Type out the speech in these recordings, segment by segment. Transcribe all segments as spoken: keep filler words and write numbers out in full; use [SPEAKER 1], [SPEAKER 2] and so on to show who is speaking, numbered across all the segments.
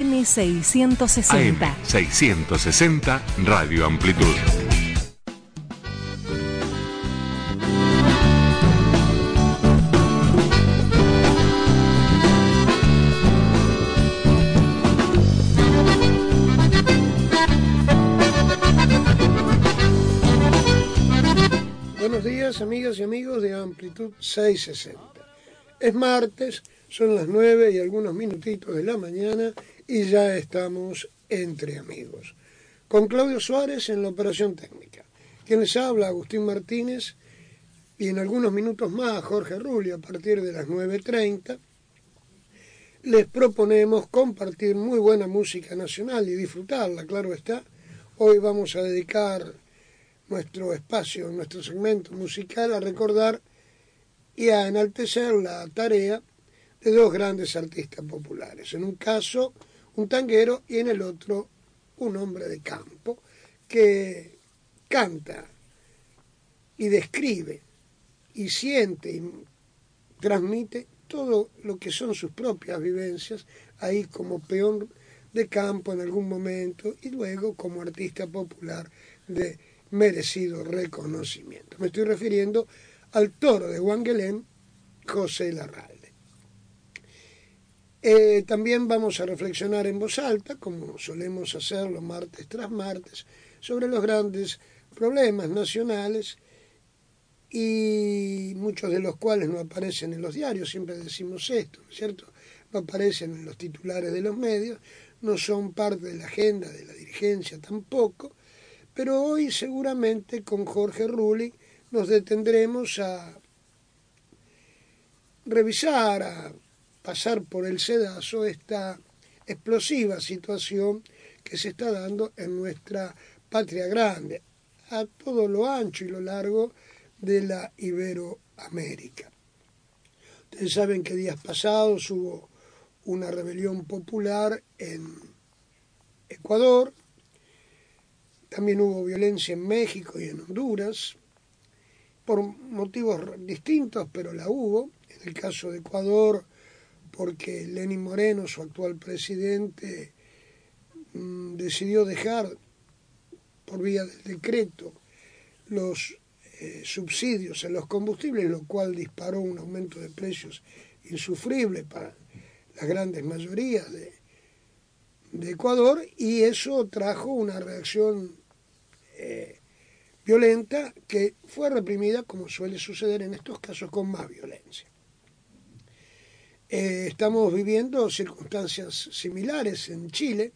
[SPEAKER 1] M seiscientos sesenta.
[SPEAKER 2] A M seiscientos sesenta Radio Amplitud.
[SPEAKER 3] Buenos días, amigas y amigos de Amplitud seiscientos sesenta. Es martes, son las nueve y algunos minutitos de la mañana y ya estamos entre amigos. Con Claudio Suárez en la operación técnica. Quien les habla, Agustín Martínez, y en algunos minutos más Jorge Rulli a partir de las nueve treinta. Les proponemos compartir muy buena música nacional y disfrutarla, claro está. Hoy vamos a dedicar nuestro espacio, nuestro segmento musical a recordar y a enaltecer la tarea de dos grandes artistas populares. En un caso, un tanguero y en el otro, un hombre de campo que canta y describe y siente y transmite todo lo que son sus propias vivencias, ahí como peón de campo en algún momento y luego como artista popular de merecido reconocimiento. Me estoy refiriendo al toro de Huanguelén, José Larralde. Eh, también vamos a reflexionar en voz alta, como solemos hacerlo martes tras martes, sobre los grandes problemas nacionales y muchos de los cuales no aparecen en los diarios, siempre decimos esto, ¿no es cierto? No aparecen en los titulares de los medios, no son parte de la agenda de la dirigencia tampoco, pero hoy seguramente con Jorge Rulli nos detendremos a revisar, a pasar por el sedazo esta explosiva situación que se está dando en nuestra patria grande, a todo lo ancho y lo largo de la Iberoamérica. Ustedes saben que días pasados hubo una rebelión popular en Ecuador, también hubo violencia en México y en Honduras, por motivos distintos, pero la hubo. En el caso de Ecuador, porque Lenín Moreno, su actual presidente, mmm, decidió dejar por vía del decreto los eh, subsidios en los combustibles, lo cual disparó un aumento de precios insufrible para las grandes mayorías de, de Ecuador, y eso trajo una reacción eh, violenta que fue reprimida, como suele suceder en estos casos, con más violencia. Eh, estamos viviendo circunstancias similares en Chile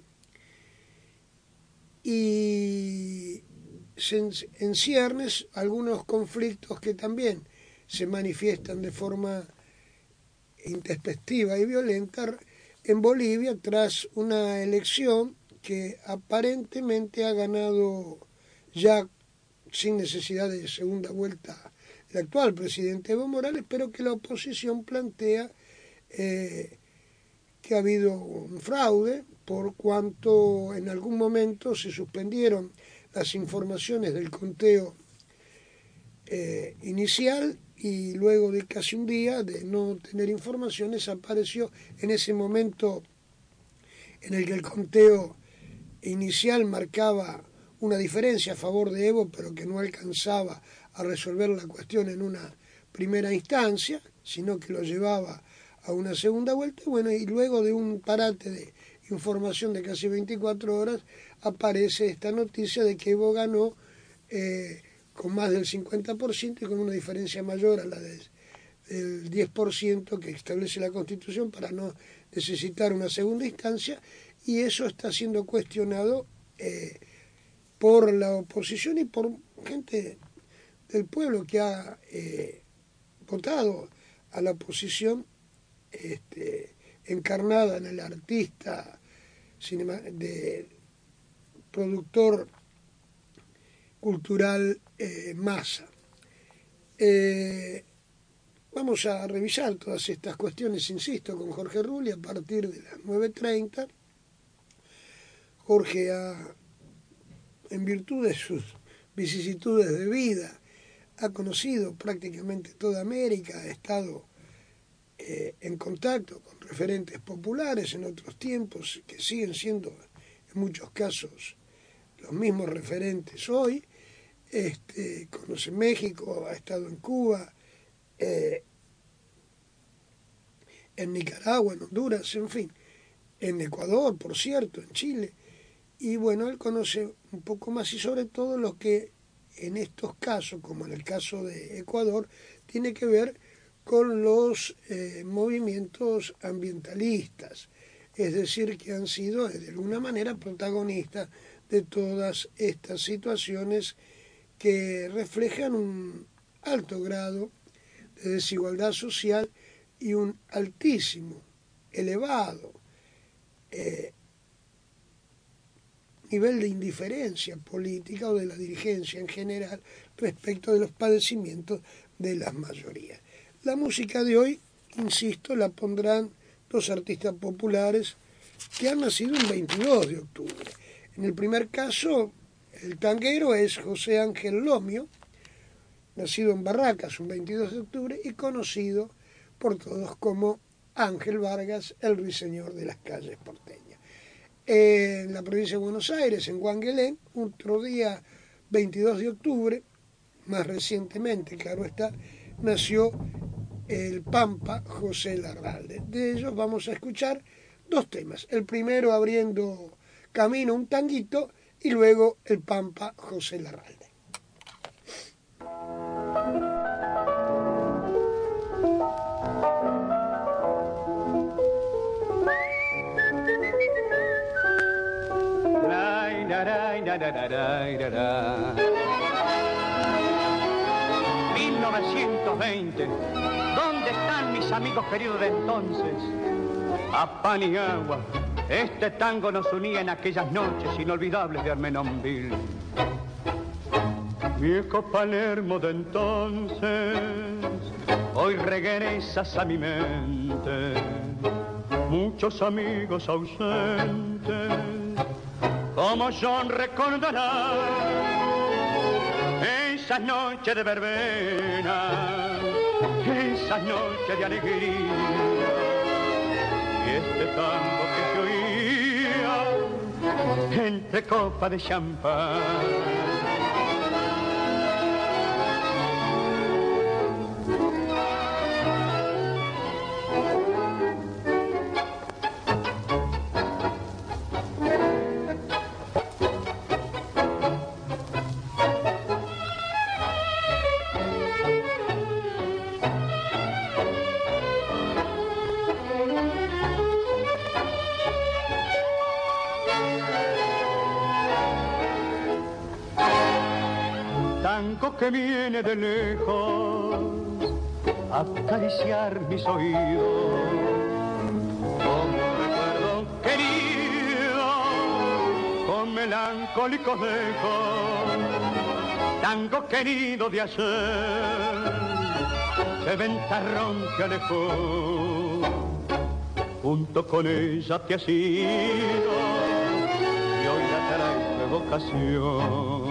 [SPEAKER 3] y se, en ciernes algunos conflictos que también se manifiestan de forma intempestiva y violenta en Bolivia tras una elección que aparentemente ha ganado ya sin necesidad de segunda vuelta el actual presidente Evo Morales, pero que la oposición plantea eh, que ha habido un fraude por cuanto en algún momento se suspendieron las informaciones del conteo eh, inicial y luego de casi un día de no tener informaciones apareció en ese momento en el que el conteo inicial marcaba una diferencia a favor de Evo, pero que no alcanzaba a resolver la cuestión en una primera instancia, sino que lo llevaba a una segunda vuelta. Bueno, y luego de un parate de información de casi veinticuatro horas, aparece esta noticia de que Evo ganó eh, con más del cincuenta por ciento y con una diferencia mayor a la de, del diez por ciento que establece la Constitución para no necesitar una segunda instancia, y eso está siendo cuestionado eh, por la oposición y por gente del pueblo que ha eh, votado a la oposición este, encarnada en el artista cinema, de productor cultural eh, Massa. Eh, vamos a revisar todas estas cuestiones, insisto, con Jorge Rulli a partir de las nueve treinta. Jorge ha, en virtud de sus vicisitudes de vida, ha conocido prácticamente toda América, ha estado eh, en contacto con referentes populares en otros tiempos, que siguen siendo en muchos casos los mismos referentes hoy. Este, conoce México, ha estado en Cuba, eh, en Nicaragua, en Honduras, en fin, en Ecuador, por cierto, en Chile. Y bueno, él conoce un poco más y sobre todo lo que en estos casos, como en el caso de Ecuador, tiene que ver con los eh, movimientos ambientalistas, es decir, que han sido de alguna manera protagonistas de todas estas situaciones que reflejan un alto grado de desigualdad social y un altísimo, elevado eh, nivel de indiferencia política o de la dirigencia en general respecto de los padecimientos de las mayorías. La música de hoy, insisto, la pondrán dos artistas populares que han nacido el veintidós de octubre. En el primer caso, el tanguero es José Ángel Lomio, nacido en Barracas un veintidós de octubre y conocido por todos como Ángel Vargas, el ruiseñor de las calles porteñas. En la provincia de Buenos Aires, en Guanguelén, otro día veintidós de octubre, más recientemente, claro está, nació el Pampa José Larralde. De ellos vamos a escuchar dos temas. El primero abriendo camino, un tanguito, y luego el Pampa José Larralde.
[SPEAKER 4] mil novecientos veinte, ¿dónde están mis amigos queridos de entonces? A pan y agua, este tango nos unía en aquellas noches inolvidables de Armenonville. Viejo Palermo de entonces, hoy regresas a mi mente, muchos amigos ausentes, como John recordará esas noches de verbena, esas noches de alegría, y este tango que se oía entre copas de champán. Que viene de lejos a acariciar mis oídos, como recuerdo querido, con melancólicos ecos, tango querido de ayer, de ventarrón que alejó, junto con ella te has ido, y hoy la traes de vocación.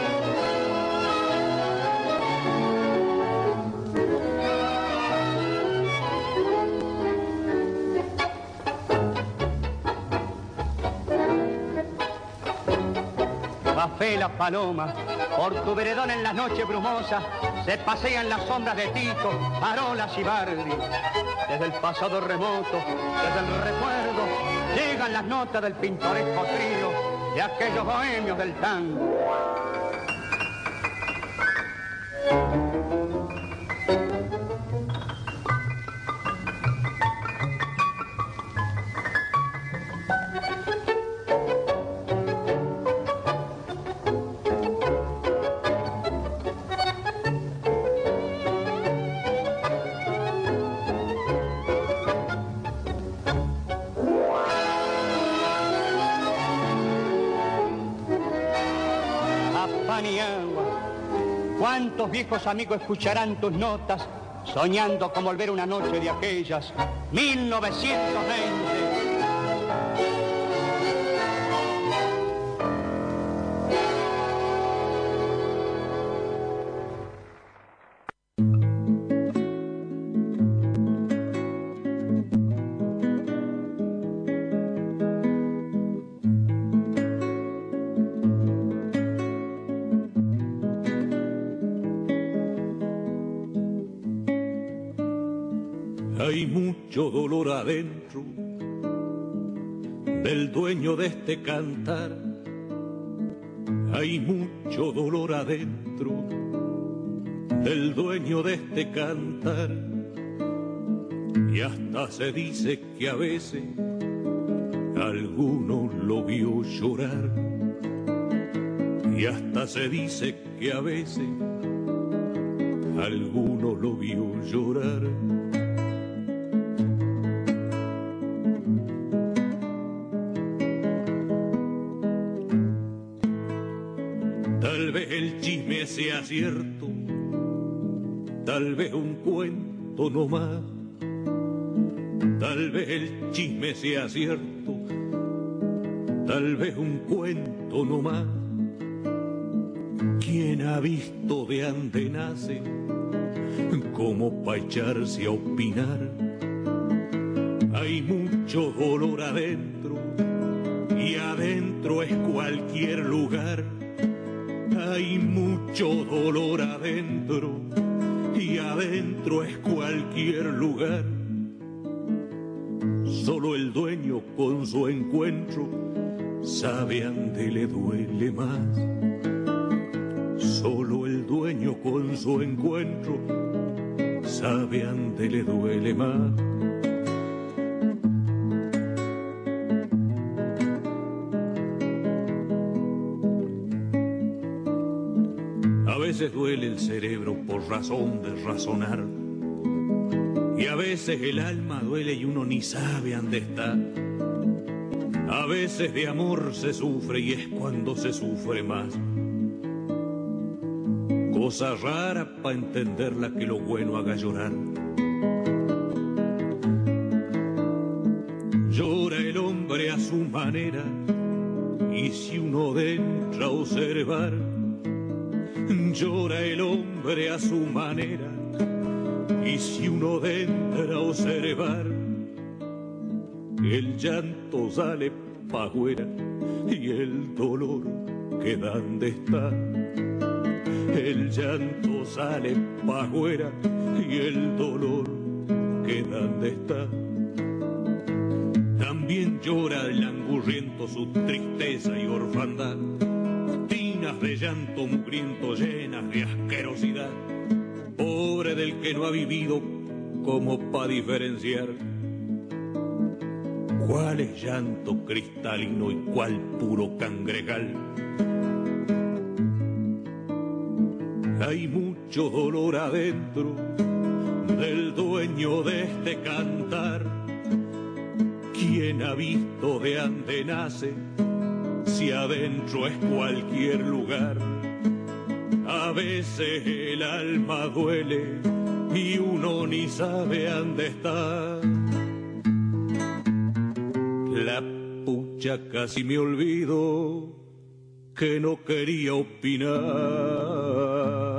[SPEAKER 4] Fe la paloma, por tu veredón en las noches brumosas, se pasean las sombras de Tito, Parolas y Bardi. Desde el pasado remoto, desde el recuerdo, llegan las notas del pintoresco trío de aquellos bohemios del tango. ¿Cuántos viejos amigos escucharán tus notas, soñando con volver una noche de aquellas mil novecientos veinte?
[SPEAKER 5] mucho dolor adentro del dueño de este cantar. Hay mucho dolor adentro del dueño de este cantar. Y hasta se dice que a veces alguno lo vio llorar. Y hasta se dice que a veces alguno lo vio llorar. Tal vez el chisme sea cierto, tal vez un cuento no más. Tal vez el chisme sea cierto, tal vez un cuento no más. ¿Quién ha visto de ande nace como pa' echarse a opinar? Hay mucho dolor adentro y adentro es cualquier lugar. Hay mucho dolor adentro y adentro es cualquier lugar. Solo el dueño con su encuentro sabe ande le duele más. Solo el dueño con su encuentro sabe ande le duele más. A veces duele el cerebro por razón de razonar. Y a veces el alma duele y uno ni sabe dónde está. A veces de amor se sufre y es cuando se sufre más. Cosa rara pa' entenderla que lo bueno haga llorar. Llora el hombre a su manera y si uno entra a observar, llora el hombre a su manera. Y si uno entra a observar, el llanto sale pa' afuera y el dolor queda donde está. El llanto sale pa' afuera y el dolor queda donde está. También llora el angurriento su tristeza y orfandad, tinas de llanto mugriento llenas de asquerosidad. Pobre del que no ha vivido como pa' diferenciar cuál es llanto cristalino y cuál puro cangregal. Hay mucho dolor adentro del dueño de este cantar. ¿Quién ha visto de ande nace si adentro es cualquier lugar? A veces el alma duele y uno ni sabe dónde está. La pucha casi me olvido que no quería opinar.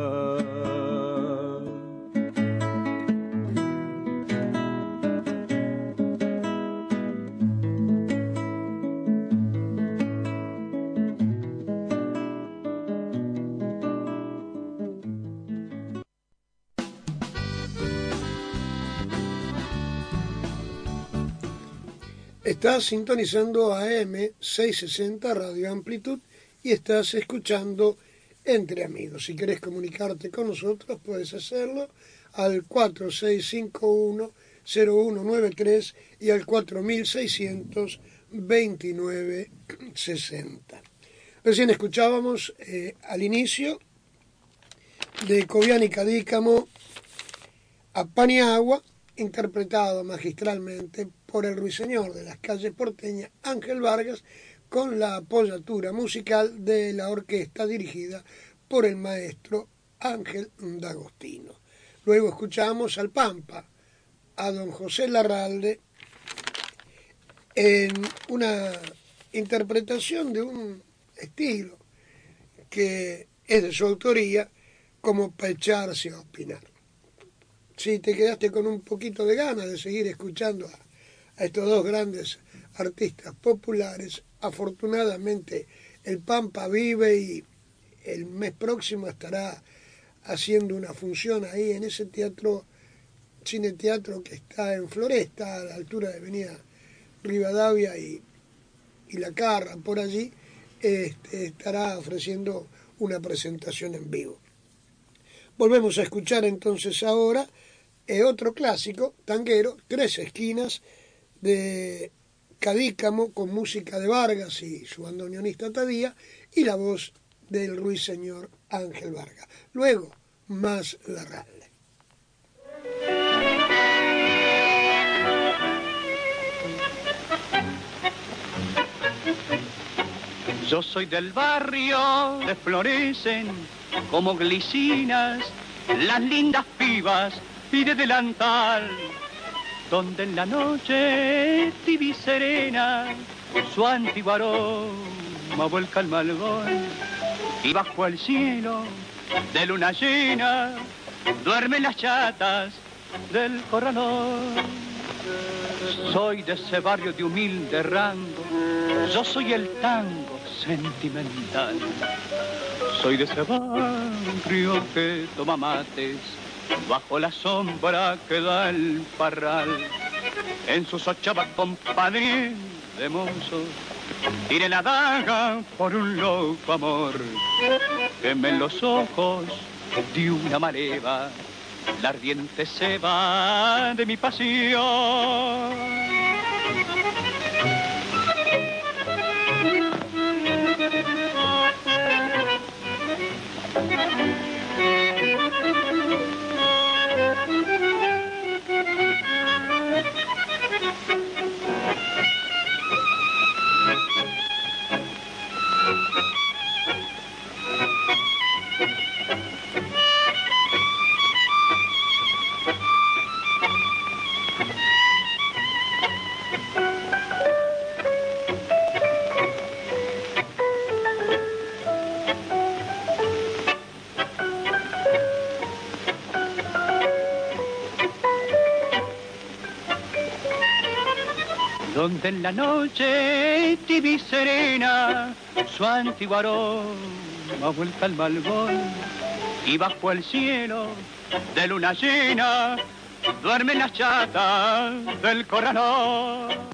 [SPEAKER 3] Estás sintonizando A M seiscientos sesenta Radio Amplitud y estás escuchando Entre Amigos. Si querés comunicarte con nosotros, puedes hacerlo al cuatro seis cinco uno cero uno nueve tres y al cuatro seiscientos veintinueve sesenta. Recién escuchábamos eh, al inicio de Cobián y Cadícamo a Paniagua, interpretado magistralmente por el ruiseñor de las calles porteñas, Ángel Vargas, con la apoyatura musical de la orquesta dirigida por el maestro Ángel D'Agostino. Luego escuchamos al Pampa, a don José Larralde, en una interpretación de un estilo que es de su autoría, como para echarse a opinar. Si te quedaste con un poquito de ganas de seguir escuchando a, a estos dos grandes artistas populares, afortunadamente el Pampa vive y el mes próximo estará haciendo una función ahí en ese teatro cine teatro que está en Floresta, a la altura de Avenida Rivadavia y, y La Carra, por allí, este, estará ofreciendo una presentación en vivo. Volvemos a escuchar entonces ahora eh, otro clásico tanguero, Tres Esquinas, de Cadícamo, con música de Vargas y su bandoneonista Tadía, y la voz del ruiseñor Ángel Vargas. Luego, más Larralde.
[SPEAKER 4] Yo soy del barrio, de florecen como glicinas las lindas pibas y de delantal, donde en la noche tibia y serena su antiguo aroma vuelca el malvón, y bajo el cielo de luna llena duermen las chatas del corralón. Soy de ese barrio de humilde rango, yo soy el tango sentimental. Soy de ese barrio que toma mates bajo la sombra que da el parral. En sus ochavas compadre de mozos tire la daga por un loco amor. Quemen los ojos de una maleva la ardiente ceba de mi pasión. Donde en la noche tibia y serena su antiguo aroma vuelca al malvón, y bajo el cielo de luna llena duermen las chatas del corralón.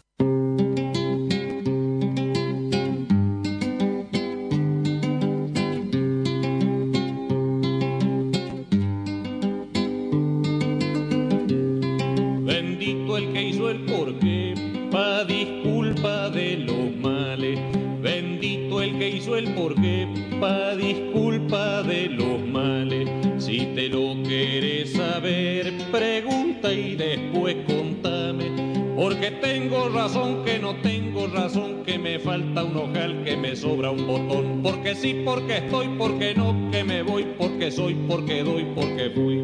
[SPEAKER 5] Bendito el que hizo el porqué, pa' disculpa de los males. Bendito el que hizo el porqué, pa' disculpa de los males. Si te lo quieres saber, pregunta y después contame. Porque tengo razón, que no tengo razón, que me falta un ojal, que me sobra un botón. Porque sí, porque estoy, porque no, que me voy, porque soy, porque doy, porque fui.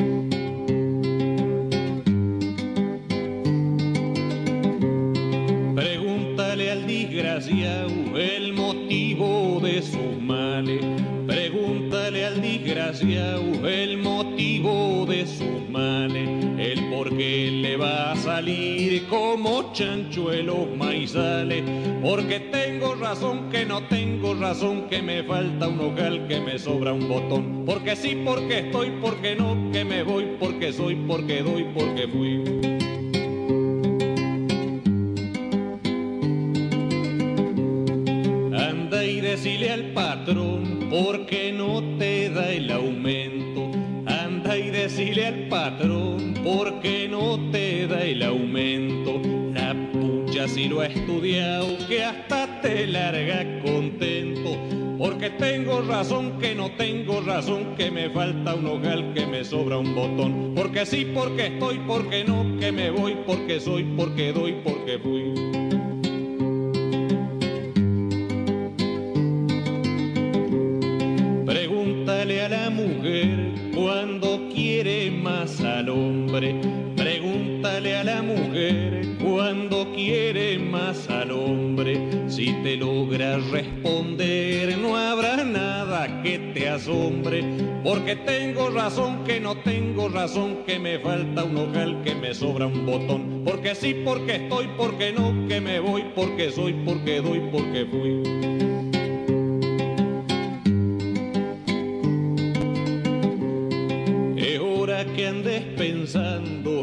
[SPEAKER 5] El motivo de sus males. Pregúntale al desgraciado el motivo de sus males, el por qué le va a salir como chancho en los maizales. Porque tengo razón, que no tengo razón, que me falta un ojal, que me sobra un botón. Porque sí, porque estoy, porque no, que me voy, porque soy, porque doy, porque fui. Decile al patrón porque no te da el aumento. Anda y decile al patrón porque no te da el aumento. La pucha si lo ha estudiado que hasta te larga contento. Porque tengo razón, que no tengo razón, que me falta un ojal, que me sobra un botón. Porque sí, porque estoy, porque no, que me voy, porque soy, porque doy, porque fui. Pregúntale a la mujer cuando quiere más al hombre. Pregúntale a la mujer cuando quiere más al hombre. Si te logra responder no habrá nada que te asombre. Porque tengo razón, que no tengo razón, que me falta un ojal, que me sobra un botón. Porque sí, porque estoy, porque no, que me voy, porque soy, porque doy, porque fui. Que andes pensando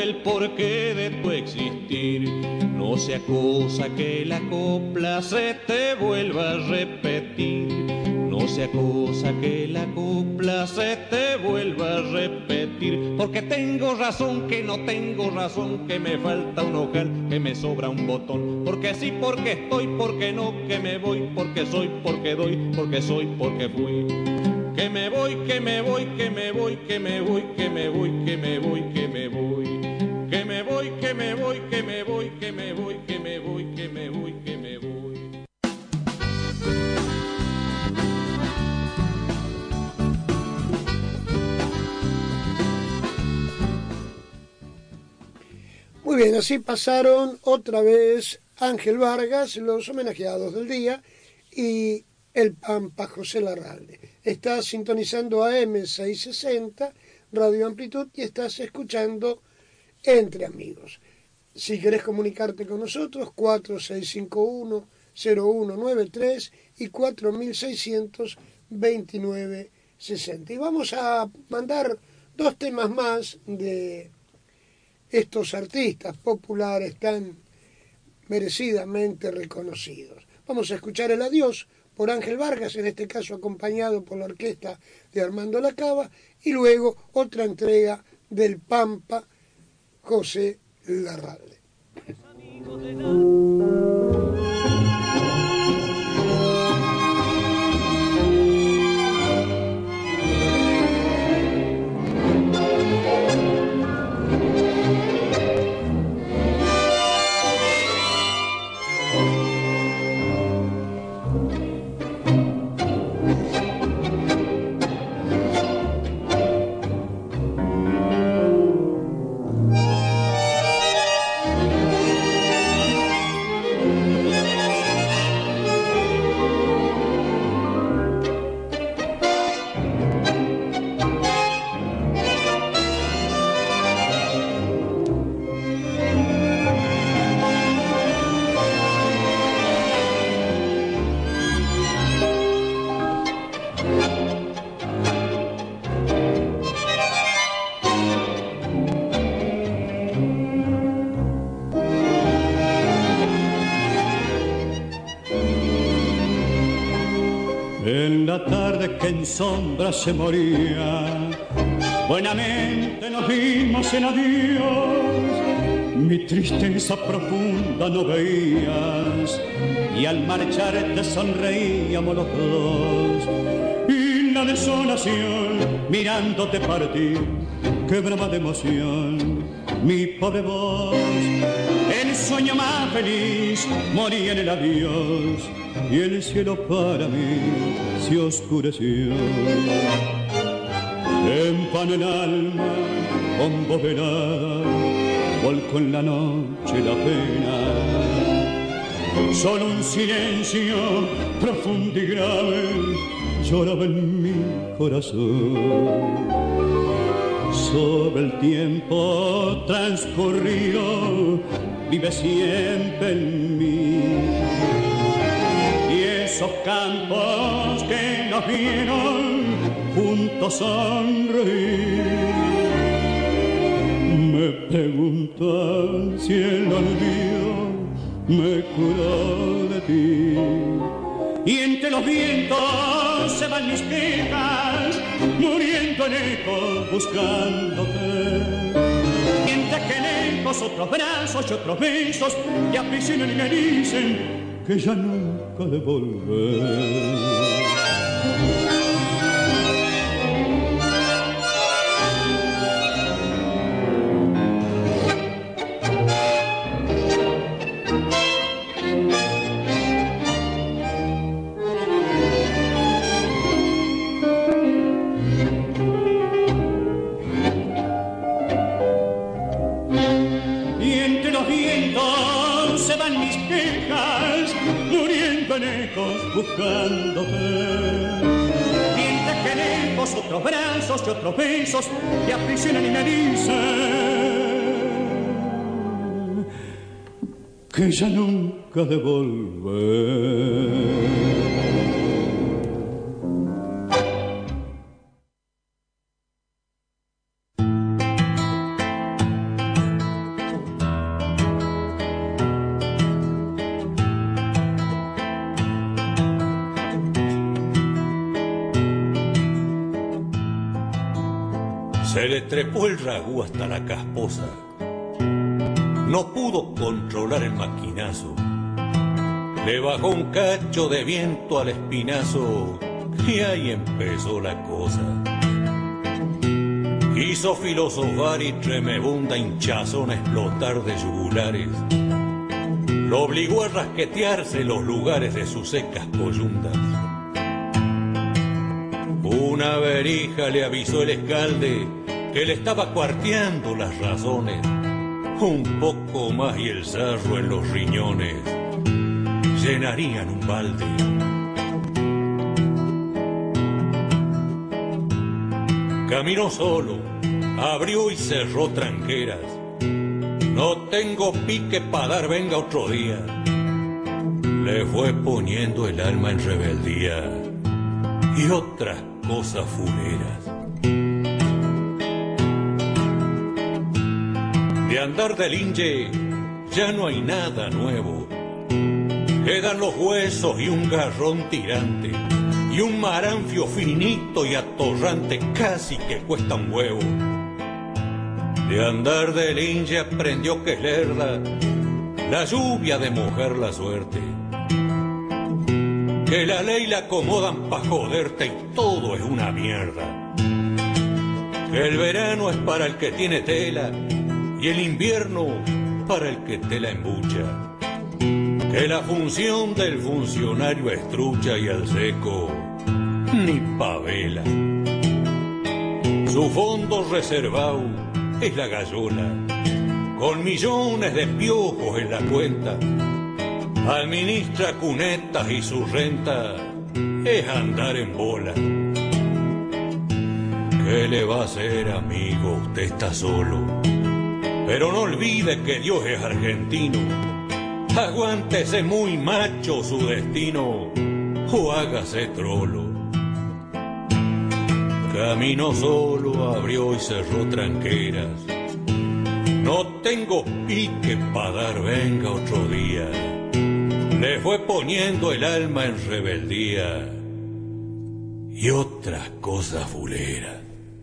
[SPEAKER 5] el porqué de tu existir. No sea cosa que la copla se te vuelva a repetir. No sea cosa que la copla se te vuelva a repetir. Porque tengo razón, que no tengo razón, que me falta un ojal, que me sobra un botón. Porque sí, porque estoy, porque no, que me voy, porque soy, porque doy, porque soy, porque fui. Que me voy, que me voy, que me voy, que me voy, que me voy, que me voy, que me voy. Que me voy, que me voy, que me voy, que me voy, que me voy, que me voy, que me voy.
[SPEAKER 3] Muy bien, así pasaron otra vez Ángel Vargas, los homenajeados del día, y el Pampa José Larralde. Estás sintonizando A M seiscientos sesenta, Radio Amplitud, y estás escuchando Entre Amigos. Si querés comunicarte con nosotros, cuatro seis cinco uno, cero uno nueve tres y cuatro seiscientos veintinueve sesenta. Y vamos a mandar dos temas más de estos artistas populares tan merecidamente reconocidos. Vamos a escuchar El Adiós por Ángel Vargas, en este caso acompañado por la orquesta de Armando Lacaba, y luego otra entrega del Pampa José Larralde.
[SPEAKER 6] Que en sombra se moría, buenamente nos vimos en adiós. Mi tristeza profunda no veías, y al marchar te sonreíamos los dos. Y la desolación, mirándote partir, quebraba de emoción mi pobre voz. El sueño más feliz moría en el adiós, y el cielo para mí se oscureció. En vano el alma, con voz velada, volcó en la noche la pena. Solo un silencio profundo y grave lloraba en mi corazón. Sobre el tiempo transcurrido vive siempre en mí, y esos campos que nos vieron juntos sonreír me preguntan si el olvido me curó de ti. Y entre los vientos se van mis quejas, muriendo en ecos buscándote. Mientras que lejos otros brazos y otros besos te aprisionan y me dicen que ya nunca de volver. Buscándote, mientras que lejos otros brazos y otros besos te aprisionan y me dicen que ya nunca de volver.
[SPEAKER 5] Se le trepó el ragú hasta la casposa. No pudo controlar el maquinazo. Le bajó un cacho de viento al espinazo y ahí empezó la cosa. Quiso filosofar y tremebunda hinchazón a explotar de yugulares. Lo obligó a rasquetearse los lugares de sus secas coyundas. Una verija le avisó el escalde que le estaba cuarteando las razones. Un poco más y el sarro en los riñones llenarían un balde. Caminó solo, abrió y cerró tranqueras. No tengo pique para dar, venga otro día. Le fue poniendo el alma en rebeldía y otras cosas fuleras. De andar del inge ya no hay nada nuevo. Quedan los huesos y un garrón tirante y un maranfio finito y atorrante casi que cuesta un huevo. De andar del inge aprendió que es lerda la lluvia de mojar la suerte, que la ley la acomodan pa' joderte y todo es una mierda, que el verano es para el que tiene tela y el invierno para el que te la embucha, que la función del funcionario es trucha y al seco ni pavela. Su fondo reservado es la gallola, con millones de piojos en la cuenta. Administra cunetas y su renta es andar en bola. ¿Qué le va a hacer, amigo? Usted está solo. Pero no olvide que Dios es argentino. Aguántese muy macho su destino o hágase trolo. Caminó solo, abrió y cerró tranqueras. No tengo pique pa' dar, venga otro día. Le fue poniendo el alma en rebeldía y otras cosas fuleras.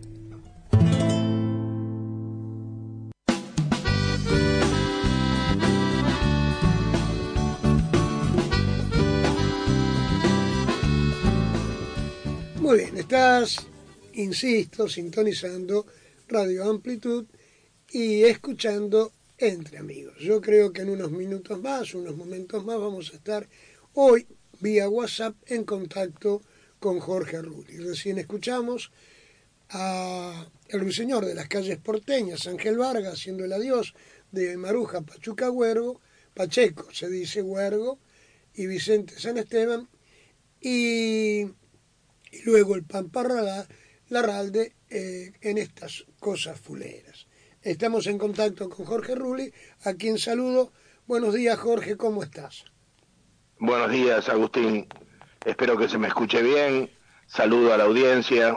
[SPEAKER 3] Muy bien, estás, insisto, sintonizando Radio Amplitud y escuchando Entre Amigos. Yo creo que en unos minutos más, unos momentos más, vamos a estar hoy vía WhatsApp en contacto con Jorge Rulli. Recién escuchamos a el ruiseñor de las calles porteñas, Ángel Vargas, haciendo el adiós de Maruja Pachuca Huergo, Pacheco se dice Huergo, y Vicente San Esteban, y, y luego el Pampa Larralde eh, en estas cosas fuleras. Estamos en contacto con Jorge Rulli, a quien saludo. Buenos días, Jorge, ¿cómo estás?
[SPEAKER 7] Buenos días, Agustín. Espero que se me escuche bien. Saludo a la audiencia.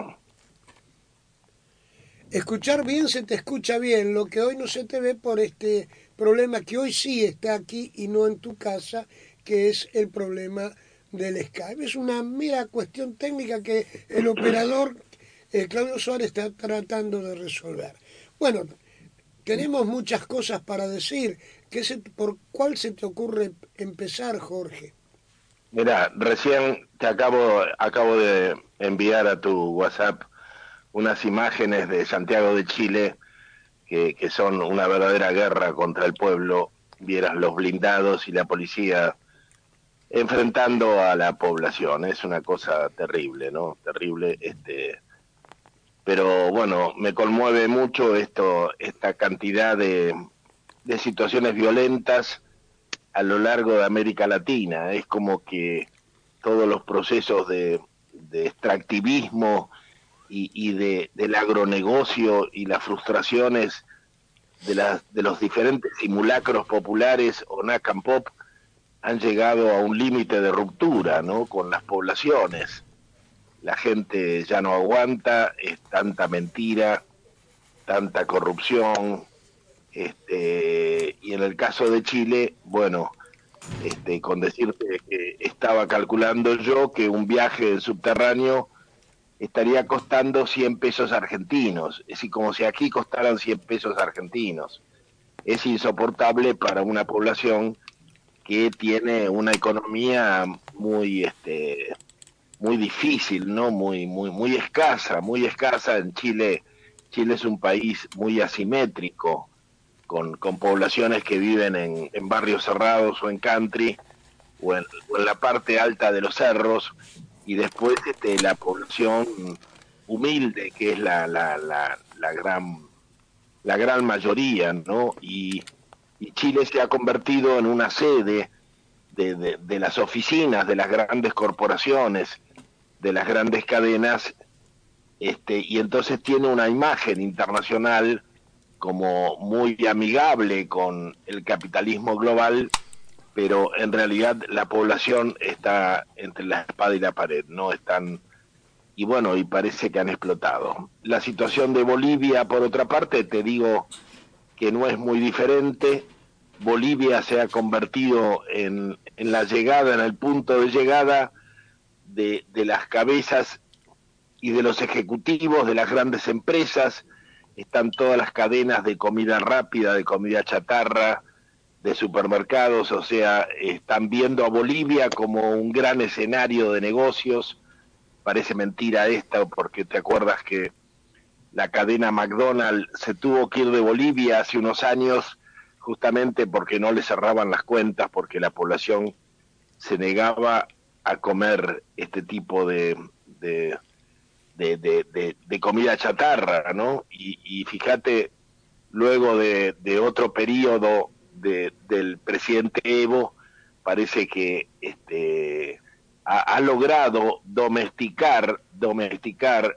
[SPEAKER 3] Escuchar bien se te escucha bien, lo que hoy no se te ve por este problema que hoy sí está aquí y no en tu casa, que es el problema del Skype. Es una mera cuestión técnica que el operador eh, Claudio Suárez está tratando de resolver. Bueno, tenemos muchas cosas para decir. ¿Qué se, ¿Por cuál se te ocurre empezar, Jorge?
[SPEAKER 7] Mira, recién te acabo, acabo de enviar a tu WhatsApp unas imágenes de Santiago de Chile que, que son una verdadera guerra contra el pueblo. Vieras los blindados y la policía enfrentando a la población. Es una cosa terrible, ¿no? Terrible. Este, pero bueno, me conmueve mucho esto, esta cantidad de, de situaciones violentas a lo largo de América Latina. Es como que todos los procesos de, de extractivismo y, y de, del agronegocio y las frustraciones de, las, de los diferentes simulacros populares o Nacan Pop han llegado a un límite de ruptura, ¿no? Con las poblaciones. La gente ya no aguanta, es tanta mentira, tanta corrupción, este, y en el caso de Chile, bueno, este, con decirte que estaba calculando yo que un viaje en subterráneo estaría costando cien pesos argentinos, es decir, como si aquí costaran cien pesos argentinos. Es insoportable para una población que tiene una economía muy este muy difícil, ¿no? Muy muy muy escasa, muy escasa. En Chile, Chile es un país muy asimétrico, con, con poblaciones que viven en, en barrios cerrados o en country, o en, o en la parte alta de los cerros, y después este, la población humilde, que es la, la, la, la gran la gran mayoría, ¿no? Y, y Chile se ha convertido en una sede de, de, de las oficinas de las grandes corporaciones, de las grandes cadenas, este, y entonces tiene una imagen internacional como muy amigable con el capitalismo global, pero en realidad la población está entre la espada y la pared, no están, y bueno, y parece que han explotado. La situación de Bolivia, por otra parte, te digo que no es muy diferente. Bolivia se ha convertido en, en la llegada, en el punto de llegada de, de las cabezas y de los ejecutivos de las grandes empresas. Están todas las cadenas de comida rápida, de comida chatarra, de supermercados, o sea, están viendo a Bolivia como un gran escenario de negocios. Parece mentira esta, porque te acuerdas que la cadena McDonald's se tuvo que ir de Bolivia hace unos años justamente porque no le cerraban las cuentas, porque la población se negaba a comer este tipo de de, de, de, de, de comida chatarra, ¿no? Y, y fíjate, luego de, de otro periodo de, del presidente Evo, parece que este ha, ha logrado domesticar, domesticar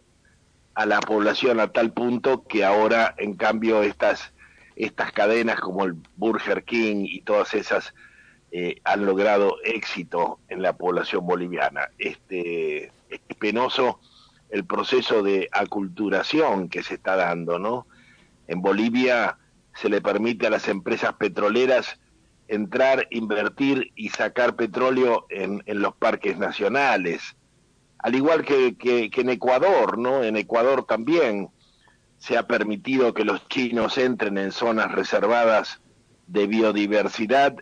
[SPEAKER 7] a la población a tal punto que ahora, en cambio, estas estas cadenas como el Burger King y todas esas eh, han logrado éxito en la población boliviana. Este es penoso el proceso de aculturación que se está dando, ¿no? En Bolivia se le permite a las empresas petroleras entrar, invertir y sacar petróleo en, en los parques nacionales, al igual que, que, que en Ecuador, ¿no? En Ecuador también se ha permitido que los chinos entren en zonas reservadas de biodiversidad,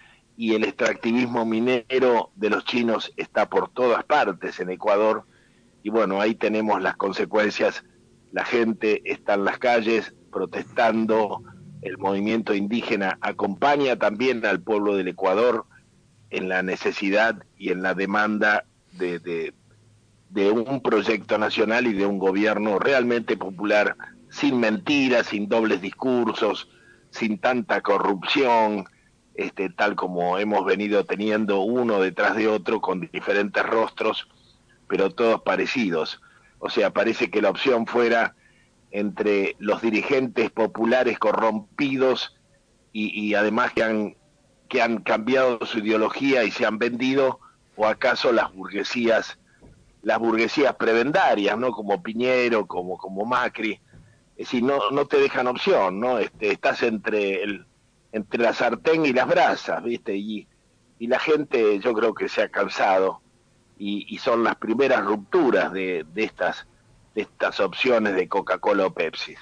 [SPEAKER 7] y el extractivismo minero de los chinos está por todas partes en Ecuador, y bueno, ahí tenemos las consecuencias. La gente está en las calles protestando, el movimiento indígena acompaña también al pueblo del Ecuador en la necesidad y en la demanda de, de, de un proyecto nacional y de un gobierno realmente popular, sin mentiras, sin dobles discursos, sin tanta corrupción, este, tal como hemos venido teniendo uno detrás de otro con diferentes rostros, pero todos parecidos. O sea, parece que la opción fuera entre los dirigentes populares corrompidos y, y además que han, que han cambiado su ideología y se han vendido, o acaso las burguesías, las burguesías prebendarias, ¿no? Como Piñero, como, como Macri. Es decir, no, no te dejan opción, ¿no? Este, estás entre el, entre la sartén y las brasas, ¿viste? Y, y la gente, yo creo que se ha cansado, y, y son las primeras rupturas de, de estas de estas opciones de Coca-Cola o Pepsi.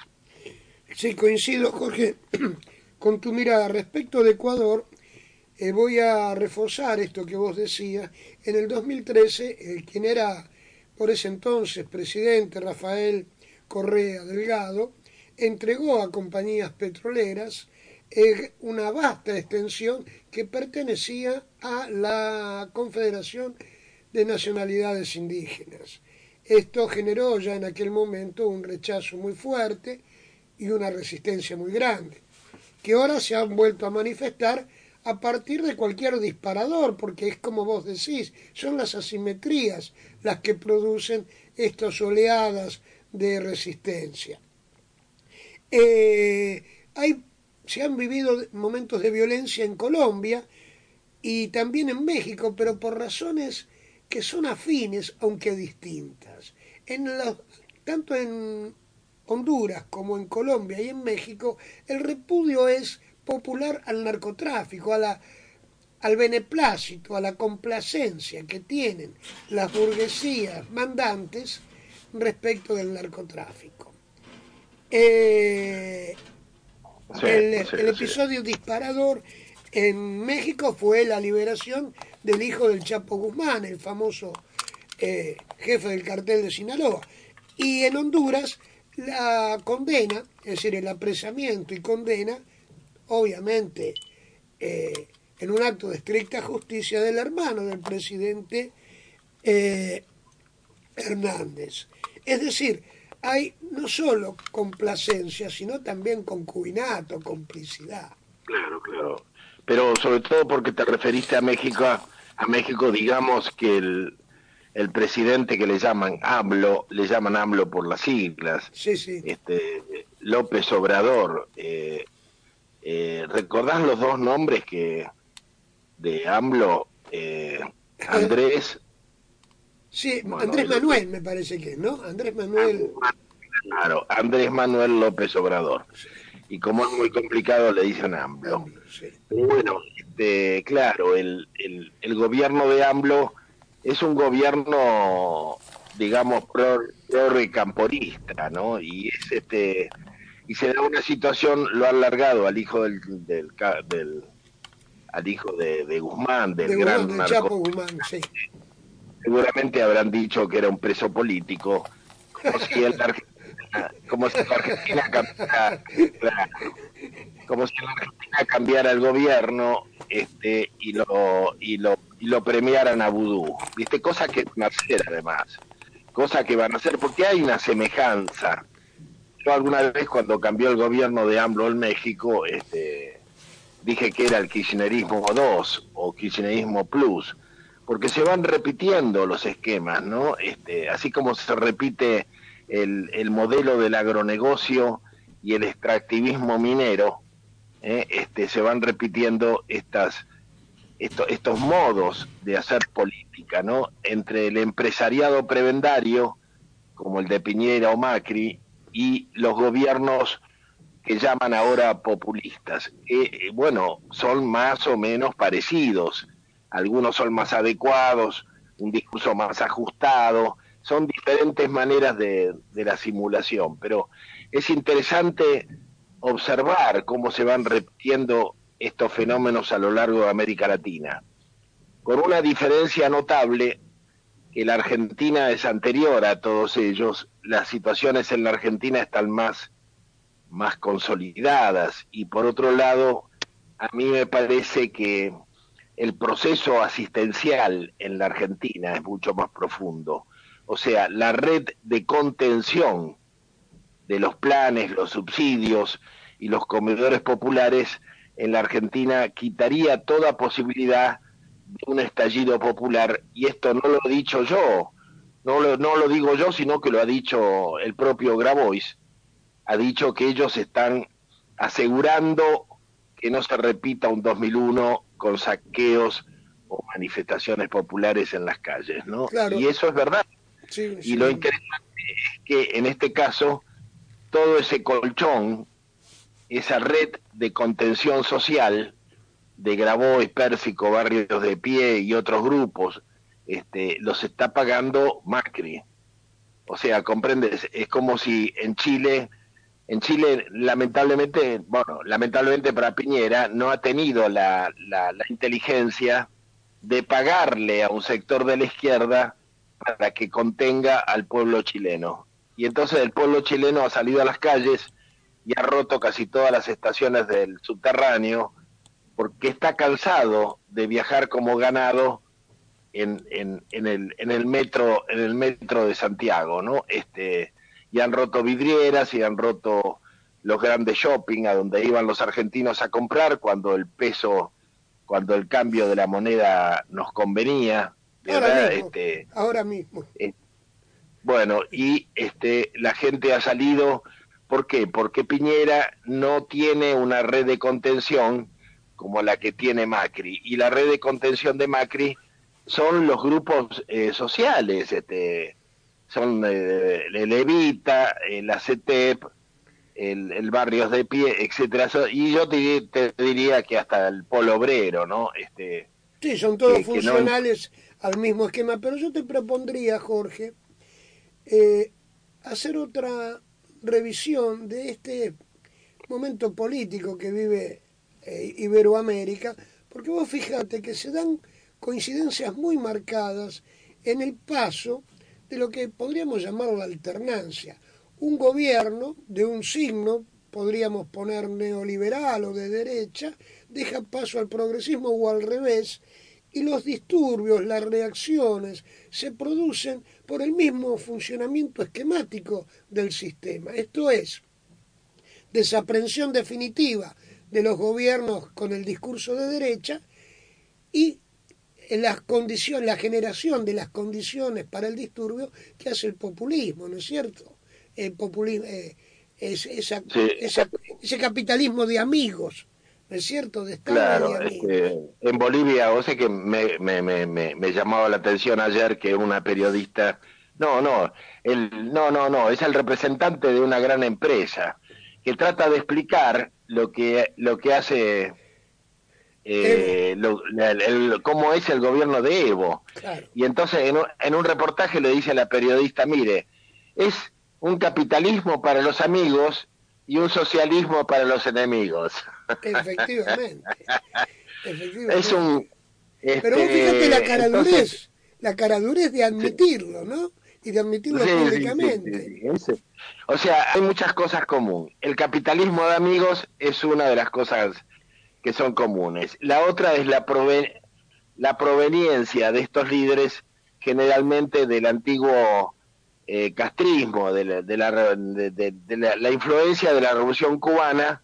[SPEAKER 3] Sí, coincido, Jorge, con tu mirada. Respecto de Ecuador, eh, voy a reforzar esto que vos decías. En el dos mil trece, eh, quien era por ese entonces presidente, Rafael Correa Delgado, entregó a compañías petroleras eh, una vasta extensión que pertenecía a la Confederación de Nacionalidades Indígenas. Esto generó ya en aquel momento un rechazo muy fuerte y una resistencia muy grande, que ahora se han vuelto a manifestar a partir de cualquier disparador, porque es como vos decís, son las asimetrías las que producen estas oleadas de resistencia. Eh, hay, se han vivido momentos de violencia en Colombia y también en México, pero por razones que son afines, aunque distintas. En la, tanto en Honduras como en Colombia y en México, el repudio es popular al narcotráfico, a la, al beneplácito, a la complacencia que tienen las burguesías mandantes respecto del narcotráfico. Eh,
[SPEAKER 7] Sí,
[SPEAKER 3] el,
[SPEAKER 7] sí,
[SPEAKER 3] el
[SPEAKER 7] sí.
[SPEAKER 3] episodio disparador en México fue la liberación del hijo del Chapo Guzmán, el famoso eh, jefe del cartel de Sinaloa. Y en Honduras la condena, es decir, el apresamiento y condena, obviamente, eh, en un acto de estricta justicia del hermano del presidente eh, Hernández. Es decir, hay no solo complacencia, sino también concubinato, complicidad.
[SPEAKER 7] Claro, claro. Pero sobre todo porque te referiste a México, a México, digamos que el, el presidente que le llaman AMLO, le llaman AMLO por las siglas,
[SPEAKER 3] Sí, sí.
[SPEAKER 7] este López Obrador. Eh, eh, ¿recordás los dos nombres que de AMLO? Eh, Andrés.
[SPEAKER 3] Sí,
[SPEAKER 7] Bueno,
[SPEAKER 3] Andrés
[SPEAKER 7] el-
[SPEAKER 3] Manuel me parece que es, ¿no? Andrés Manuel.
[SPEAKER 7] Claro, Andrés Manuel López Obrador. Y como es muy complicado, le dicen AMLO.
[SPEAKER 3] AMLO, sí.
[SPEAKER 7] Pero bueno, este, claro, el, el, el gobierno de AMLO es un gobierno, digamos, pro, pro-camporista, ¿no? Y es este y se da una situación, lo han largado al hijo del, del, ca- del al hijo de, de Guzmán, del
[SPEAKER 3] De Guzmán,
[SPEAKER 7] gran
[SPEAKER 3] del
[SPEAKER 7] narco.
[SPEAKER 3] Chapo Guzmán, sí.
[SPEAKER 7] Seguramente habrán dicho que era un preso político, como si en la Argentina, como si en la Argentina cambiara, claro, como si en la Argentina cambiara el gobierno, este, y lo, y lo, y lo premiaran a vudú, viste, cosa que van a hacer además, cosa que van a hacer, porque hay una semejanza. Yo alguna vez cuando cambió el gobierno de AMLO en México, este, dije que era el kirchnerismo dos o kirchnerismo plus, porque se van repitiendo los esquemas, ¿no? Este, así como se repite el, el modelo del agronegocio y el extractivismo minero, ¿eh? este, se van repitiendo estas, esto, estos modos de hacer política, ¿no? Entre el empresariado prebendario, como el de Piñera o Macri, y los gobiernos que llaman ahora populistas, que eh, bueno, son más o menos parecidos, algunos son más adecuados, un discurso más ajustado, son diferentes maneras de, de la simulación, pero es interesante observar cómo se van repitiendo estos fenómenos a lo largo de América Latina, con una diferencia notable, que la Argentina es anterior a todos ellos, las situaciones en la Argentina están más más consolidadas, y por otro lado, a mí me parece que el proceso asistencial en la Argentina es mucho más profundo. O sea, la red de contención de los planes, los subsidios y los comedores populares en la Argentina quitaría toda posibilidad de un estallido popular, y esto no lo he dicho yo, no lo, no lo digo yo, sino que lo ha dicho el propio Grabois. Ha dicho que ellos están asegurando que no se repita un dos mil uno con saqueos o manifestaciones populares en las calles, ¿no?
[SPEAKER 3] Claro.
[SPEAKER 7] Y eso es verdad.
[SPEAKER 3] Sí,
[SPEAKER 7] Y
[SPEAKER 3] sí.
[SPEAKER 7] lo interesante es que en este caso todo ese colchón, esa red de contención social de Grabois, Pérsico, Barrios de Pie y otros grupos, este, los está pagando Macri. O sea, comprendes, es como si en Chile En Chile, lamentablemente, bueno, lamentablemente para Piñera, no ha tenido la, la, la inteligencia de pagarle a un sector de la izquierda para que contenga al pueblo chileno. Y entonces el pueblo chileno ha salido a las calles y ha roto casi todas las estaciones del subterráneo, porque está cansado de viajar como ganado en, en, en, el, en el metro, en el metro de Santiago, ¿no? Este, y han roto vidrieras y han roto los grandes shopping a donde iban los argentinos a comprar cuando el peso, cuando el cambio de la moneda nos convenía,
[SPEAKER 3] Ahora
[SPEAKER 7] ¿verdad?
[SPEAKER 3] mismo.
[SPEAKER 7] Este,
[SPEAKER 3] Ahora mismo.
[SPEAKER 7] eh, bueno, y este, la gente ha salido, ¿por qué? Porque Piñera no tiene una red de contención como la que tiene Macri, y la red de contención de Macri son los grupos eh, sociales, este, son eh, el Evita, el A C T E P, el, el Barrios de Pie, etcétera, y yo te, te diría que hasta el Polo Obrero, ¿no? Este,
[SPEAKER 3] Sí, son todos
[SPEAKER 7] que, que no...
[SPEAKER 3] funcionales al mismo esquema, pero yo te propondría, Jorge, eh, hacer otra revisión de este momento político que vive eh, Iberoamérica, porque vos fíjate que se dan coincidencias muy marcadas en el paso de lo que podríamos llamar la alternancia. Un gobierno de un signo, podríamos poner neoliberal o de derecha, deja paso al progresismo o al revés, y los disturbios, las reacciones, se producen por el mismo funcionamiento esquemático del sistema. Esto es, desaprensión definitiva de los gobiernos con el discurso de derecha y las condiciones, la generación de las condiciones para el disturbio que hace el populismo, ¿no es cierto? El populismo, eh, es, esa,
[SPEAKER 7] sí.
[SPEAKER 3] esa, ese capitalismo de amigos, ¿no es cierto? De Estado
[SPEAKER 7] Claro,
[SPEAKER 3] y de amigos.
[SPEAKER 7] este, en Bolivia, o sea que me, me, me, me, me llamaba la atención ayer que una periodista, no, no, el, no, no, no, es el representante de una gran empresa que trata de explicar lo que, lo que hace, eh, lo, el, el, cómo es el gobierno de Evo.
[SPEAKER 3] Claro.
[SPEAKER 7] Y entonces en un, en un reportaje le dice a la periodista, mire, es un capitalismo para los amigos y un socialismo para los enemigos.
[SPEAKER 3] Efectivamente. Efectivamente.
[SPEAKER 7] Es un... Este,
[SPEAKER 3] Pero vos fíjate la caradurez,
[SPEAKER 7] entonces,
[SPEAKER 3] la caradurez de admitirlo, ¿no? Y de admitirlo
[SPEAKER 7] sí,
[SPEAKER 3] públicamente.
[SPEAKER 7] sí, sí, sí, sí. O sea, hay muchas cosas comunes. El capitalismo de amigos es una de las cosas que son comunes. La otra es la, proven la proveniencia de estos líderes, generalmente del antiguo eh, castrismo, de la, de, la, de, de, de la, la influencia de la Revolución Cubana,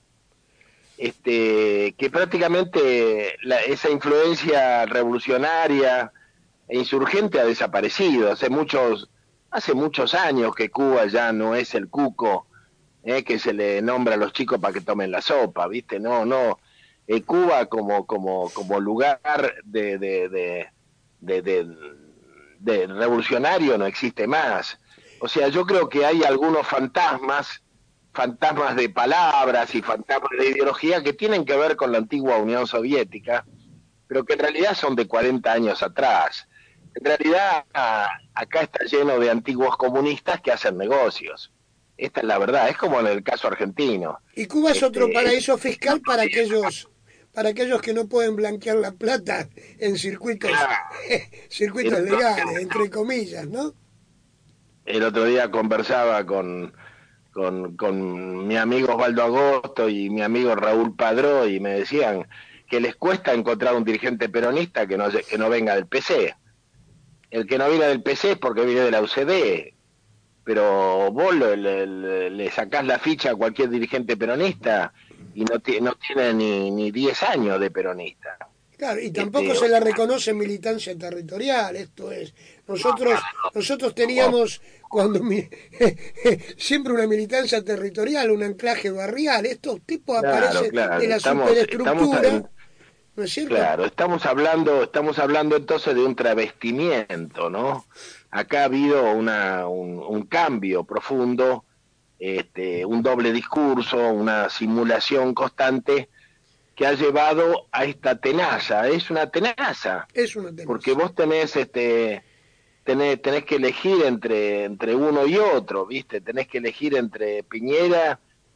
[SPEAKER 7] este, que prácticamente la, esa influencia revolucionaria e insurgente ha desaparecido. Hace muchos, hace muchos años que Cuba ya no es el cuco eh, que se le nombra a los chicos para que tomen la sopa, ¿viste? No, no. Eh, Cuba como, como, como lugar de, de, de, de, de, de revolucionario no existe más. O sea, yo creo que hay algunos fantasmas, fantasmas de palabras y fantasmas de ideología que tienen que ver con la antigua Unión Soviética, pero que en realidad son de cuarenta años atrás. En realidad, a, acá está lleno de antiguos comunistas que hacen negocios. Esta es la verdad, es como en el caso argentino.
[SPEAKER 3] Y Cuba es
[SPEAKER 7] este,
[SPEAKER 3] otro paraíso fiscal para aquellos para aquellos que no pueden blanquear la plata en circuitos circuitos
[SPEAKER 7] el,
[SPEAKER 3] legales, entre comillas, ¿no?
[SPEAKER 7] El otro día conversaba con, con, con mi amigo Osvaldo Agosto y mi amigo Raúl Padró y me decían que les cuesta encontrar un dirigente peronista que no, que no venga del P C. El que no viene del P C es porque viene de la U C D, pero vos le, le, le sacás la ficha a cualquier dirigente peronista y no, no tiene ni, ni diez años de peronista.
[SPEAKER 3] Claro, y tampoco
[SPEAKER 7] este,
[SPEAKER 3] se le reconoce militancia territorial, esto es. Nosotros nosotros teníamos cuando mi, siempre una militancia territorial, un anclaje barrial. Estos tipos
[SPEAKER 7] claro,
[SPEAKER 3] aparecen
[SPEAKER 7] claro.
[SPEAKER 3] en la
[SPEAKER 7] estamos,
[SPEAKER 3] superestructura.
[SPEAKER 7] Estamos,
[SPEAKER 3] ¿No es cierto?
[SPEAKER 7] Claro, estamos hablando, estamos hablando entonces de un travestimiento, ¿no? Acá ha habido una, un, un cambio profundo, este, un doble discurso, una simulación constante que ha llevado a esta tenaza. Es una tenaza.
[SPEAKER 3] Es una tenaza.
[SPEAKER 7] Porque vos tenés, este, tenés, tenés que elegir entre, entre uno y otro, ¿viste? Tenés que elegir entre Piñera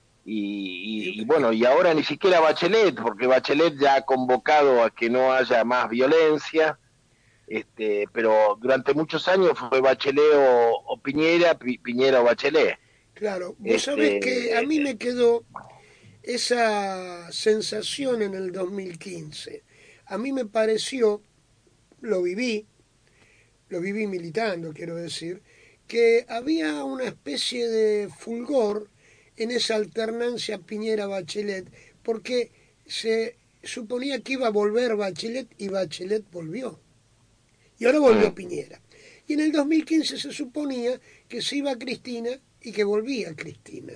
[SPEAKER 7] y, y, y bueno, y ahora ni siquiera Bachelet, porque Bachelet ya ha convocado a que no haya más violencia. Este, pero durante muchos años fue Bachelet o, o Piñera, Pi, Piñera o Bachelet.
[SPEAKER 3] Claro, vos
[SPEAKER 7] este,
[SPEAKER 3] sabés que a mí me quedó esa sensación en el dos mil quince. A mí me pareció, lo viví, lo viví militando, quiero decir, que había una especie de fulgor en esa alternancia Piñera-Bachelet, porque se suponía que iba a volver Bachelet y Bachelet volvió. Y ahora volvió Piñera. Y en el dos mil quince se suponía que se iba Cristina y que volvía Cristina.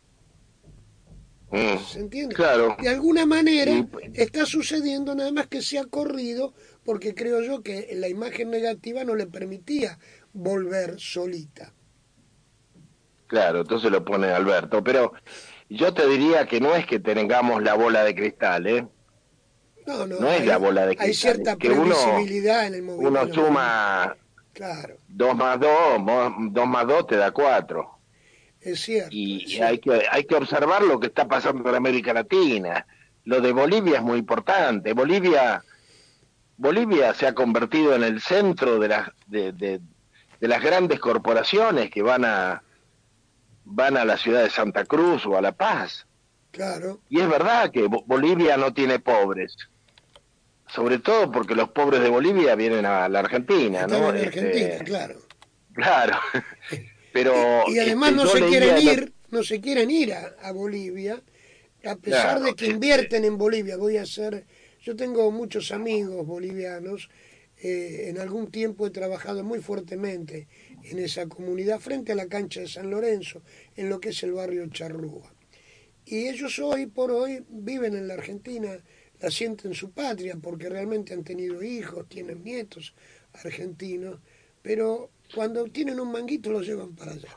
[SPEAKER 3] ¿Se entiende?
[SPEAKER 7] Claro.
[SPEAKER 3] De alguna manera está sucediendo, nada más que se ha corrido, porque creo yo que la imagen negativa no le permitía volver solita.
[SPEAKER 7] Claro, entonces lo pone Alberto. Pero yo te diría que no es que tengamos la bola de cristal, ¿eh?
[SPEAKER 3] No, no,
[SPEAKER 7] no es
[SPEAKER 3] hay,
[SPEAKER 7] la bola de cristal.
[SPEAKER 3] Hay cierta
[SPEAKER 7] que uno,
[SPEAKER 3] previsibilidad en el movimiento.
[SPEAKER 7] Uno suma
[SPEAKER 3] claro.
[SPEAKER 7] dos más dos, dos más dos te da cuatro.
[SPEAKER 3] Es cierto.
[SPEAKER 7] Y,
[SPEAKER 3] es
[SPEAKER 7] y
[SPEAKER 3] cierto.
[SPEAKER 7] hay que hay que observar lo que está pasando en América Latina. Lo de Bolivia es muy importante. Bolivia Bolivia se ha convertido en el centro de las de, de, de las grandes corporaciones que van a van a la ciudad de Santa Cruz o a La Paz.
[SPEAKER 3] Claro.
[SPEAKER 7] Y es verdad que Bo- Bolivia no tiene pobres, sobre todo porque los pobres de Bolivia vienen a la Argentina,
[SPEAKER 3] Están
[SPEAKER 7] ¿no?
[SPEAKER 3] en Argentina,
[SPEAKER 7] Este,
[SPEAKER 3] claro.
[SPEAKER 7] claro. Pero
[SPEAKER 3] Y, y además
[SPEAKER 7] este,
[SPEAKER 3] no
[SPEAKER 7] yo
[SPEAKER 3] se
[SPEAKER 7] leía
[SPEAKER 3] quieren
[SPEAKER 7] lo-
[SPEAKER 3] ir, no se quieren ir a, a Bolivia, a pesar
[SPEAKER 7] Claro,
[SPEAKER 3] de que
[SPEAKER 7] este-
[SPEAKER 3] invierten en Bolivia. Voy a hacer, yo tengo muchos amigos bolivianos, eh, en algún tiempo he trabajado muy fuertemente en esa comunidad frente a la cancha de San Lorenzo, en lo que es el barrio Charrúa. Y ellos hoy por hoy viven en la Argentina, la sienten su patria, porque realmente han tenido hijos, tienen nietos argentinos, pero cuando tienen un manguito los llevan para allá.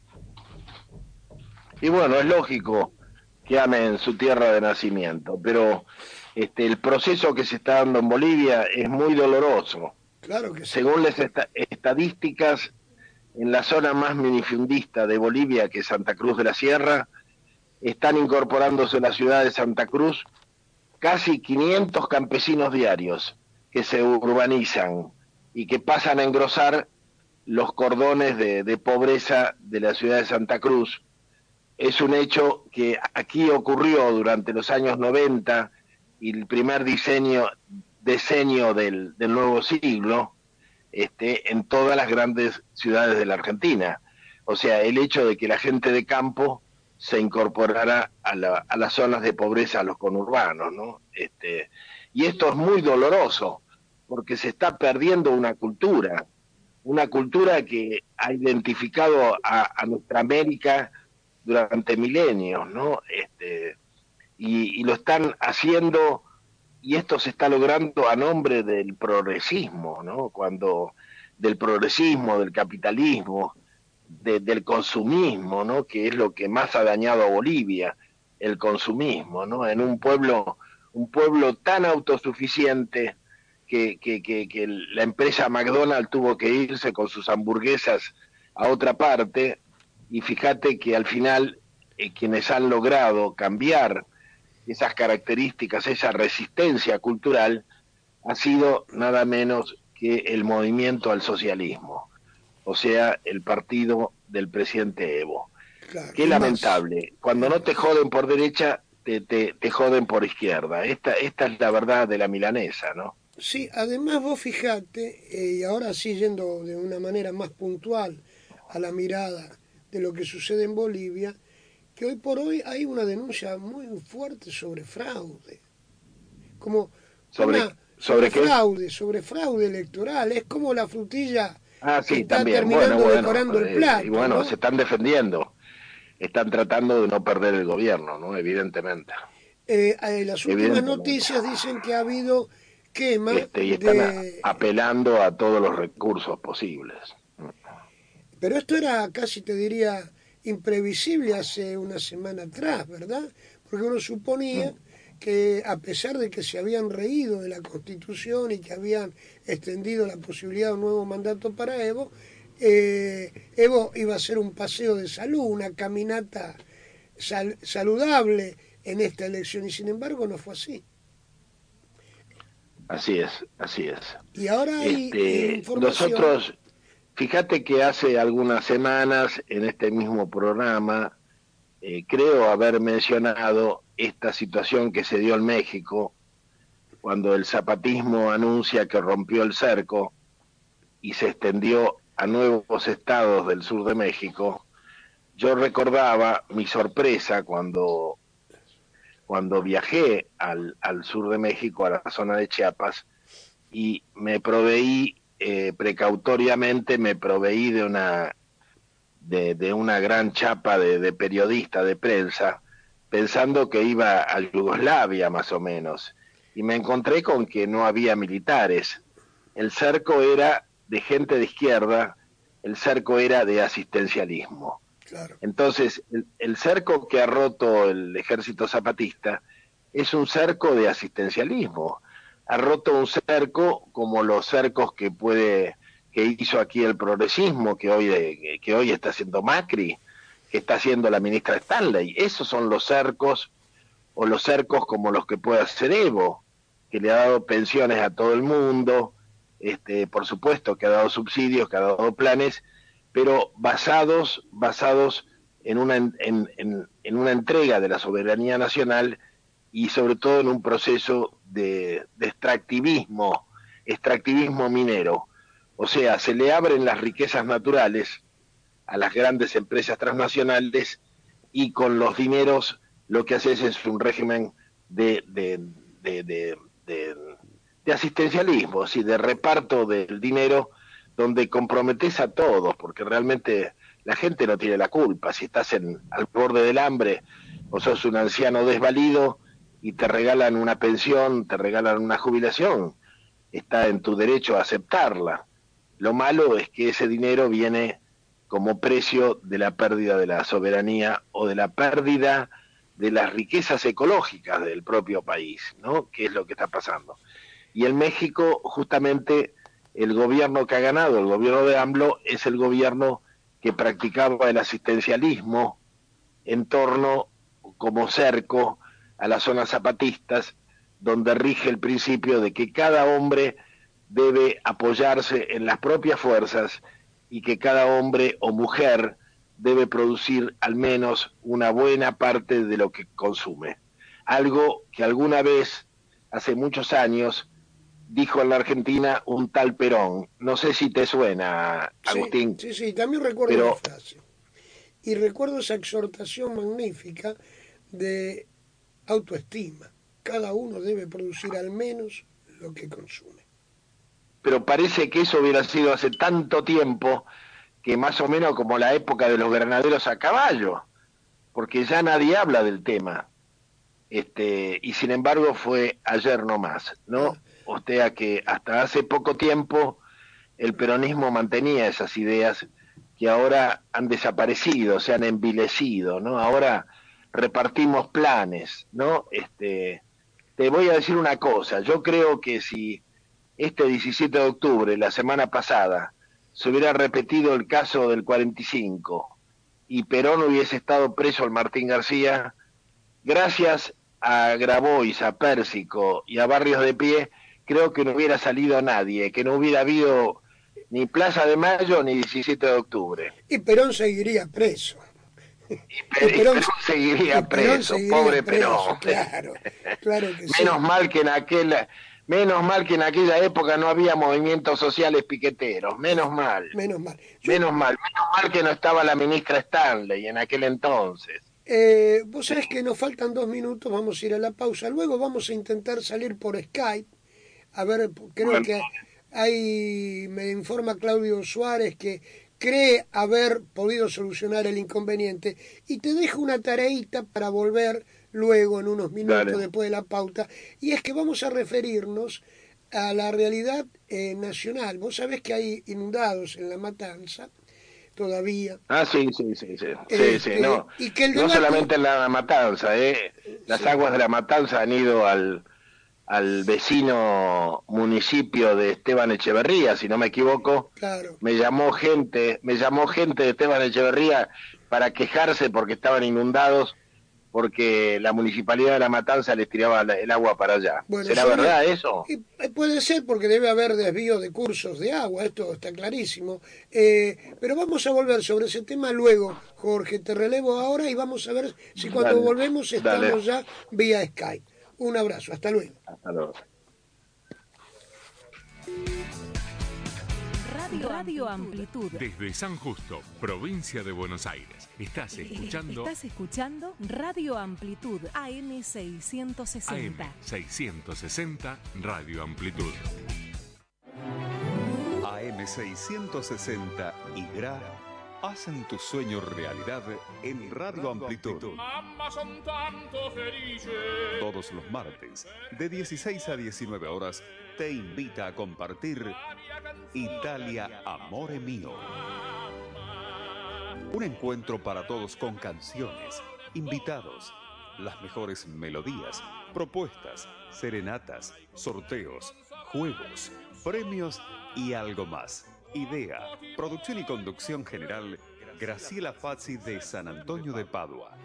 [SPEAKER 7] Y bueno, es lógico que amen su tierra de nacimiento, pero este, el proceso que se está dando en Bolivia es muy doloroso.
[SPEAKER 3] Claro que sí.
[SPEAKER 7] Según las esta- estadísticas, en la zona más minifundista de Bolivia, que es Santa Cruz de la Sierra, están incorporándose a la ciudad de Santa Cruz casi quinientos campesinos diarios que se urbanizan y que pasan a engrosar los cordones de, de pobreza de la ciudad de Santa Cruz. Es un hecho que aquí ocurrió durante los años noventa y el primer diseño, decenio del, del nuevo siglo, este, en todas las grandes ciudades de la Argentina. O sea, el hecho de que la gente de campo se incorporara a, la, a las zonas de pobreza, a los conurbanos, ¿no? Este, y esto es muy doloroso, porque se está perdiendo una cultura, una cultura que ha identificado a, a nuestra América durante milenios, ¿no? Este, y, y lo están haciendo, y esto se está logrando a nombre del progresismo, ¿no? Cuando del progresismo, del capitalismo, de, del consumismo, ¿no? Que es lo que más ha dañado a Bolivia, el consumismo, ¿no? En un pueblo, un pueblo tan autosuficiente que, que, que, que la empresa McDonald's tuvo que irse con sus hamburguesas a otra parte, y fíjate que al final eh, quienes han logrado cambiar esas características, esa resistencia cultural, ha sido nada menos que el movimiento al socialismo, o sea, el partido del presidente Evo.
[SPEAKER 3] Claro,
[SPEAKER 7] Qué
[SPEAKER 3] y
[SPEAKER 7] lamentable,
[SPEAKER 3] más.
[SPEAKER 7] cuando no te joden por derecha, te, te, te joden por izquierda. Esta, esta es la verdad de la milanesa, ¿no?
[SPEAKER 3] Sí, además vos fijate, eh, y ahora sí yendo de una manera más puntual a la mirada de lo que sucede en Bolivia, que hoy por hoy hay una denuncia muy fuerte sobre fraude. Como
[SPEAKER 7] ¿Sobre,
[SPEAKER 3] una,
[SPEAKER 7] sobre,
[SPEAKER 3] sobre
[SPEAKER 7] qué?
[SPEAKER 3] fraude, sobre fraude electoral. Es como la frutilla
[SPEAKER 7] Ah,
[SPEAKER 3] que
[SPEAKER 7] sí,
[SPEAKER 3] está
[SPEAKER 7] también.
[SPEAKER 3] terminando
[SPEAKER 7] Bueno, bueno,
[SPEAKER 3] decorando el
[SPEAKER 7] eh,
[SPEAKER 3] plato.
[SPEAKER 7] y bueno,
[SPEAKER 3] ¿no?
[SPEAKER 7] se están defendiendo, están tratando de no perder el gobierno, ¿no? Evidentemente.
[SPEAKER 3] Eh, eh, las últimas
[SPEAKER 7] Evidentemente.
[SPEAKER 3] noticias dicen que ha habido quema
[SPEAKER 7] Este, y están
[SPEAKER 3] de...
[SPEAKER 7] a, apelando a todos los recursos posibles.
[SPEAKER 3] Pero esto era casi, te diría, imprevisible hace una semana atrás, ¿verdad? Porque uno suponía que a pesar de que se habían reído de la Constitución y que habían extendido la posibilidad de un nuevo mandato para Evo, eh, Evo iba a hacer un paseo de salud, una caminata sal- saludable en esta elección, y sin embargo no fue así.
[SPEAKER 7] Así es, así es.
[SPEAKER 3] Y ahora hay
[SPEAKER 7] Este,
[SPEAKER 3] información...
[SPEAKER 7] nosotros, fíjate que hace algunas semanas en este mismo programa, eh, creo haber mencionado esta situación que se dio en México, cuando el zapatismo anuncia que rompió el cerco y se extendió a nuevos estados del sur de México. Yo recordaba mi sorpresa cuando, cuando viajé al, al sur de México, a la zona de Chiapas, y me proveí, eh, precautoriamente, me proveí de una, de, de una gran chapa de, de periodista, de prensa, pensando que iba a Yugoslavia más o menos, y me encontré con que no había militares. El cerco era de gente de izquierda, el cerco era de asistencialismo.
[SPEAKER 3] Claro.
[SPEAKER 7] Entonces, el, el cerco que ha roto el ejército zapatista es un cerco de asistencialismo. Ha roto un cerco como los cercos que puede que hizo aquí el progresismo, que hoy, que hoy está haciendo Macri, que está haciendo la ministra Stanley. Esos son los cercos, o los cercos como los que puede hacer Evo, que le ha dado pensiones a todo el mundo, este, por supuesto que ha dado subsidios, que ha dado planes, pero basados, basados en una, en, en, en una entrega de la soberanía nacional y sobre todo en un proceso de, de extractivismo, extractivismo minero. O sea, se le abren las riquezas naturales a las grandes empresas transnacionales y con los dineros lo que hace es un régimen de, de, de, de, de, de asistencialismo, ¿sí? De reparto del dinero, donde comprometes a todos, porque realmente la gente no tiene la culpa. Si estás en, al borde del hambre o sos un anciano desvalido y te regalan una pensión, te regalan una jubilación, está en tu derecho a aceptarla. Lo malo es que ese dinero viene como precio de la pérdida de la soberanía o de la pérdida de las riquezas ecológicas del propio país, ¿no? Que es lo que está pasando. Y en México, justamente, el gobierno que ha ganado, el gobierno de AMLO, es el gobierno que practicaba el asistencialismo en torno, como cerco, a las zonas zapatistas, donde rige el principio de que cada hombre debe apoyarse en las propias fuerzas y que cada hombre o mujer debe producir al menos una buena parte de lo que consume. Algo que alguna vez, hace muchos años, dijo en la Argentina un tal Perón. No sé si te suena, Agustín.
[SPEAKER 3] Sí, sí, sí, también recuerdo
[SPEAKER 7] pero...
[SPEAKER 3] la frase. Y recuerdo esa exhortación magnífica de autoestima. Cada uno debe producir al menos lo que consume.
[SPEAKER 7] Pero parece que eso hubiera sido hace tanto tiempo, que más o menos como la época de los granaderos a caballo, porque ya nadie habla del tema. Este, y sin embargo fue ayer nomás, ¿no? O sea que hasta hace poco tiempo el peronismo mantenía esas ideas que ahora han desaparecido, se han envilecido, ¿no? Ahora repartimos planes, ¿no? Este, te voy a decir una cosa, yo creo que si este diecisiete de octubre, la semana pasada, se hubiera repetido el caso del cuarenta y cinco y Perón hubiese estado preso al Martín García, gracias a Grabois, a Pérsico y a Barrios de Pie, creo que no hubiera salido nadie, que no hubiera habido ni Plaza de Mayo ni diecisiete de octubre.
[SPEAKER 3] Y Perón seguiría preso.
[SPEAKER 7] Y, Per y Perón, Perón seguiría y Perón preso, seguiría pobre preso, Perón.
[SPEAKER 3] Claro, claro que
[SPEAKER 7] menos
[SPEAKER 3] sí.
[SPEAKER 7] mal que en aquel, menos mal que en aquella época no había movimientos sociales piqueteros, menos mal.
[SPEAKER 3] Menos mal. Yo,
[SPEAKER 7] menos mal, menos mal que no estaba la ministra Stanley en aquel entonces.
[SPEAKER 3] Eh, vos sabés que nos faltan dos minutos, vamos a ir a la pausa. Luego vamos a intentar salir por Skype. A ver, creo bueno. que hay, me informa Claudio Suárez que cree haber podido solucionar el inconveniente. Y te dejo una tareita para volver luego en unos minutos Dale. después de la pauta. Y es que vamos a referirnos a la realidad eh, nacional. Vos sabés que hay inundados en La Matanza todavía.
[SPEAKER 7] Ah, sí, sí, sí, sí,
[SPEAKER 3] eh,
[SPEAKER 7] sí, sí, no,
[SPEAKER 3] y que el
[SPEAKER 7] no
[SPEAKER 3] debate...
[SPEAKER 7] solamente en La Matanza, eh, las sí. aguas de La Matanza han ido al, al vecino municipio de Esteban Echeverría, si no me equivoco,
[SPEAKER 3] claro.
[SPEAKER 7] me llamó gente, me llamó gente de Esteban Echeverría para quejarse porque estaban inundados, porque la municipalidad de La Matanza les tiraba el agua para allá. Bueno, ¿será verdad eso?
[SPEAKER 3] Y puede ser, porque debe haber desvío de cursos de agua, esto está clarísimo. Eh, pero vamos a volver sobre ese tema luego, Jorge. Te relevo ahora y vamos a ver si cuando Dale. volvemos estamos Dale. ya vía Skype. Un abrazo, hasta luego.
[SPEAKER 7] Hasta luego.
[SPEAKER 1] Radio, Radio Amplitud.
[SPEAKER 2] Desde San Justo, provincia de Buenos Aires. Estás escuchando...
[SPEAKER 1] Estás escuchando Radio Amplitud, A M seiscientos sesenta.
[SPEAKER 2] A M seiscientos sesenta, Radio Amplitud.
[SPEAKER 8] A M seiscientos sesenta y G R A hacen tu sueño realidad en Radio Amplitud. Todos los martes, de dieciséis a diecinueve horas, te invita a compartir Italia, Amore Mio. Un encuentro para todos con canciones, invitados, las mejores melodías, propuestas, serenatas, sorteos, juegos, premios y algo más. Idea, producción y conducción general, Graciela Fazzi de San Antonio de Padua.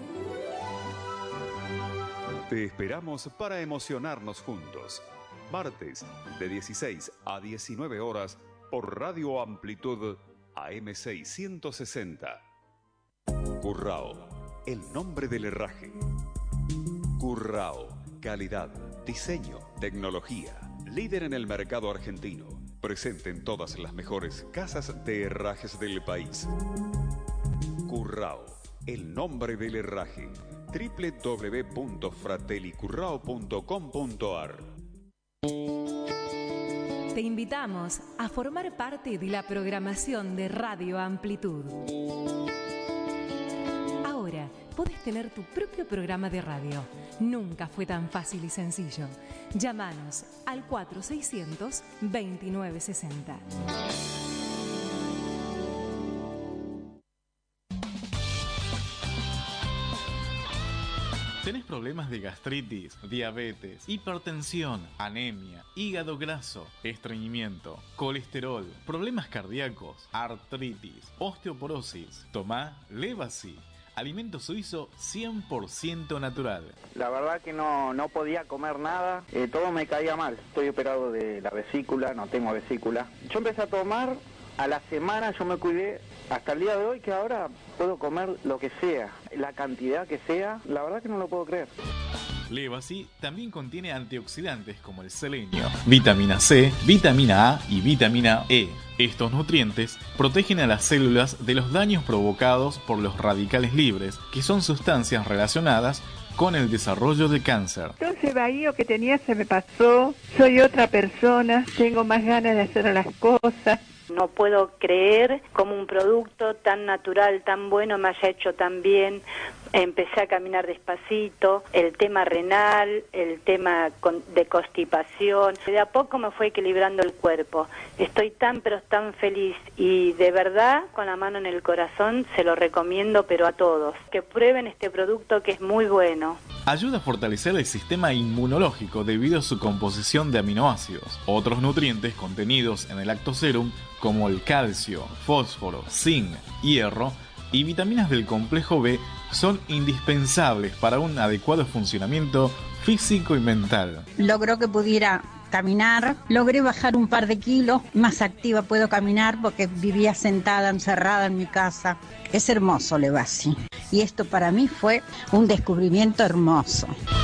[SPEAKER 8] Te esperamos para emocionarnos juntos. Martes de dieciséis a diecinueve horas por Radio Amplitud A M seiscientos sesenta. Currao, el nombre del herraje. Currao, calidad, diseño, tecnología, líder en el mercado argentino, presente en todas las mejores casas de herrajes del país. Currao, el nombre del herraje. doble u doble u doble u punto fratellicurrao punto com punto a r.
[SPEAKER 1] Te invitamos a formar parte de la programación de Radio Amplitud. Ahora podés tener tu propio programa de radio. Nunca fue tan fácil y sencillo. Llámanos al cuatro seiscientos veintinueve sesenta.
[SPEAKER 9] ¿Tenés problemas de gastritis, diabetes, hipertensión, anemia, hígado graso, estreñimiento, colesterol, problemas cardíacos, artritis, osteoporosis? Tomá Levacy, alimento suizo cien por ciento natural.
[SPEAKER 10] La verdad que no, no podía comer nada, eh, todo me caía mal. Estoy operado de la vesícula, no tengo vesícula. Yo empecé a tomar, a la semana yo me cuidé, hasta el día de hoy que ahora puedo comer lo que sea, la cantidad que sea, la verdad que no lo puedo creer.
[SPEAKER 9] Levacy también contiene antioxidantes como el selenio, vitamina C, vitamina A y vitamina E. Estos nutrientes protegen a las células de los daños provocados por los radicales libres, que son sustancias relacionadas con el desarrollo de cáncer.
[SPEAKER 11] Todo ese vacío que tenía se me pasó, soy otra persona, tengo más ganas de hacer las cosas.
[SPEAKER 12] No puedo creer cómo un producto tan natural, tan bueno me haya hecho tan bien. Empecé a caminar despacito, el tema renal, el tema de constipación. De a poco me fue equilibrando el cuerpo. Estoy tan pero tan feliz y de verdad, con la mano en el corazón, se lo recomiendo pero a todos. Que prueben este producto que es muy bueno.
[SPEAKER 9] Ayuda a fortalecer el sistema inmunológico debido a su composición de aminoácidos. Otros nutrientes contenidos en el Lactoserum, como el calcio, fósforo, zinc, hierro y vitaminas del complejo B, son indispensables para un adecuado funcionamiento físico y mental.
[SPEAKER 13] Logró que pudiera caminar, logré bajar un par de kilos, más activa puedo caminar porque vivía sentada, encerrada en mi casa. Es hermoso Levacy y esto para mí fue un descubrimiento hermoso.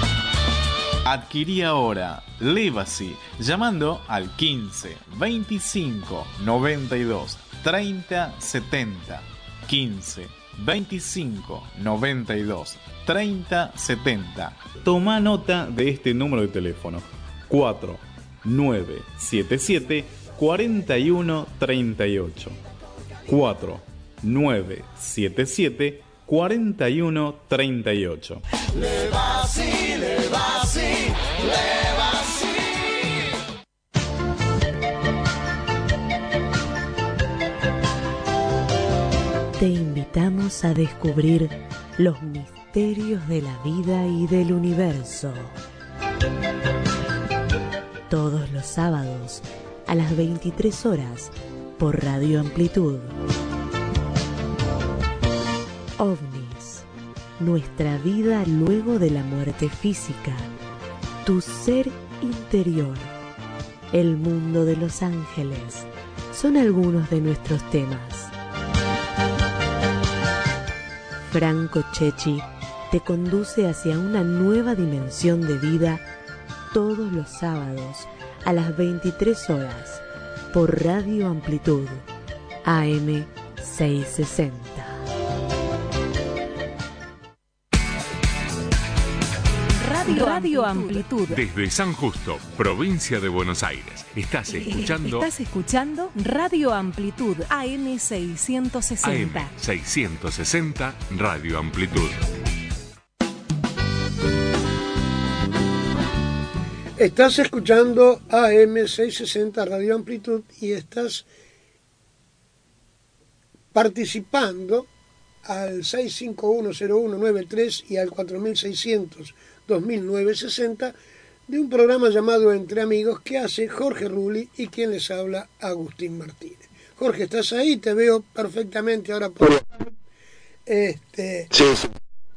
[SPEAKER 9] Adquirí ahora Levacy llamando al quince, veinticinco, noventa y dos, treinta, setenta. quince, veinticinco, noventa y dos, treinta, setenta.
[SPEAKER 14] Toma nota de este número de teléfono: cuatro nueve siete siete, cuatro uno tres ocho. cuatro nueve siete siete, cuatro uno tres ocho.
[SPEAKER 15] Levacy, Levacy, Levacy.
[SPEAKER 16] Te invitamos a descubrir los misterios de la vida y del universo. Todos los sábados a las veintitrés horas por Radio Amplitud. OVNIS, nuestra vida luego de la muerte física, tu ser interior, el mundo de los ángeles, son algunos de nuestros temas. Franco Chechi te conduce hacia una nueva dimensión de vida todos los sábados a las veintitrés horas por Radio Amplitud A M seiscientos sesenta.
[SPEAKER 1] Radio, Radio Amplitud.
[SPEAKER 2] Desde San Justo, provincia de Buenos Aires. Estás escuchando...
[SPEAKER 1] Estás escuchando Radio Amplitud A M seiscientos sesenta.
[SPEAKER 2] A M seiscientos sesenta, Radio Amplitud.
[SPEAKER 3] Estás escuchando A M seiscientos sesenta Radio Amplitud y estás participando al seis cinco uno cero uno nueve tres y al cuatro mil seiscientos dos mil novecientos sesenta de un programa llamado Entre Amigos que hace Jorge Rulli y quien les habla, Agustín Martínez. Jorge, ¿estás ahí? Te veo perfectamente ahora por... Este...
[SPEAKER 7] Sí, sí.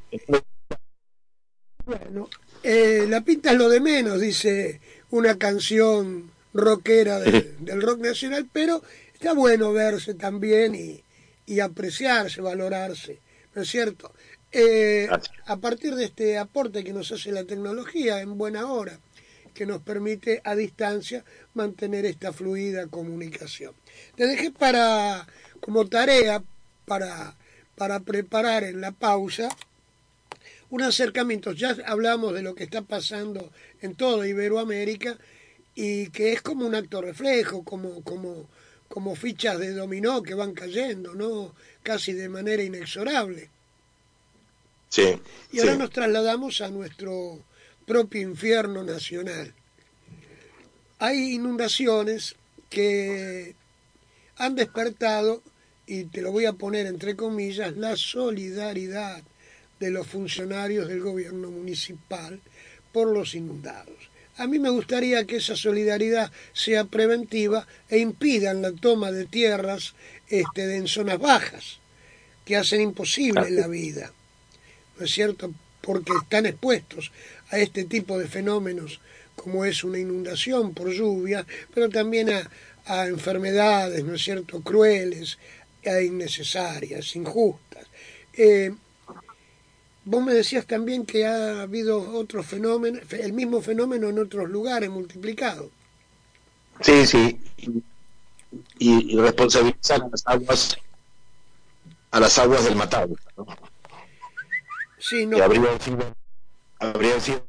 [SPEAKER 3] Bueno, eh, la pinta es lo de menos, dice una canción rockera de, del rock nacional, pero está bueno verse también y, y apreciarse, valorarse, ¿no es cierto? Eh, a partir de este aporte que nos hace la tecnología en buena hora, que nos permite a distancia mantener esta fluida comunicación. Te dejé para, como tarea, para, para preparar en la pausa, un acercamiento. Ya hablamos de lo que está pasando en toda Iberoamérica y que es como un acto reflejo, como, como, como fichas de dominó que van cayendo, ¿no? Casi de manera inexorable.
[SPEAKER 7] Sí.
[SPEAKER 3] Y ahora
[SPEAKER 7] sí.
[SPEAKER 3] nos trasladamos a nuestro propio infierno nacional. Hay inundaciones que han despertado, y te lo voy a poner entre comillas, la solidaridad de los funcionarios del gobierno municipal por los inundados. A mí me gustaría que esa solidaridad sea preventiva e impidan la toma de tierras este, en zonas bajas, que hacen imposible la vida, ¿no es cierto? Porque están expuestos a este tipo de fenómenos como es una inundación por lluvia, pero también a, a enfermedades, ¿no es cierto?, crueles, e innecesarias, injustas. Eh, vos me decías también que ha habido otro fenómeno, el mismo fenómeno en otros lugares multiplicado.
[SPEAKER 7] Sí, sí. Y, y responsabilizar a las aguas, a las aguas del Matauro, ¿no?
[SPEAKER 3] Sí, no.
[SPEAKER 7] Que habrían sido, habrían sido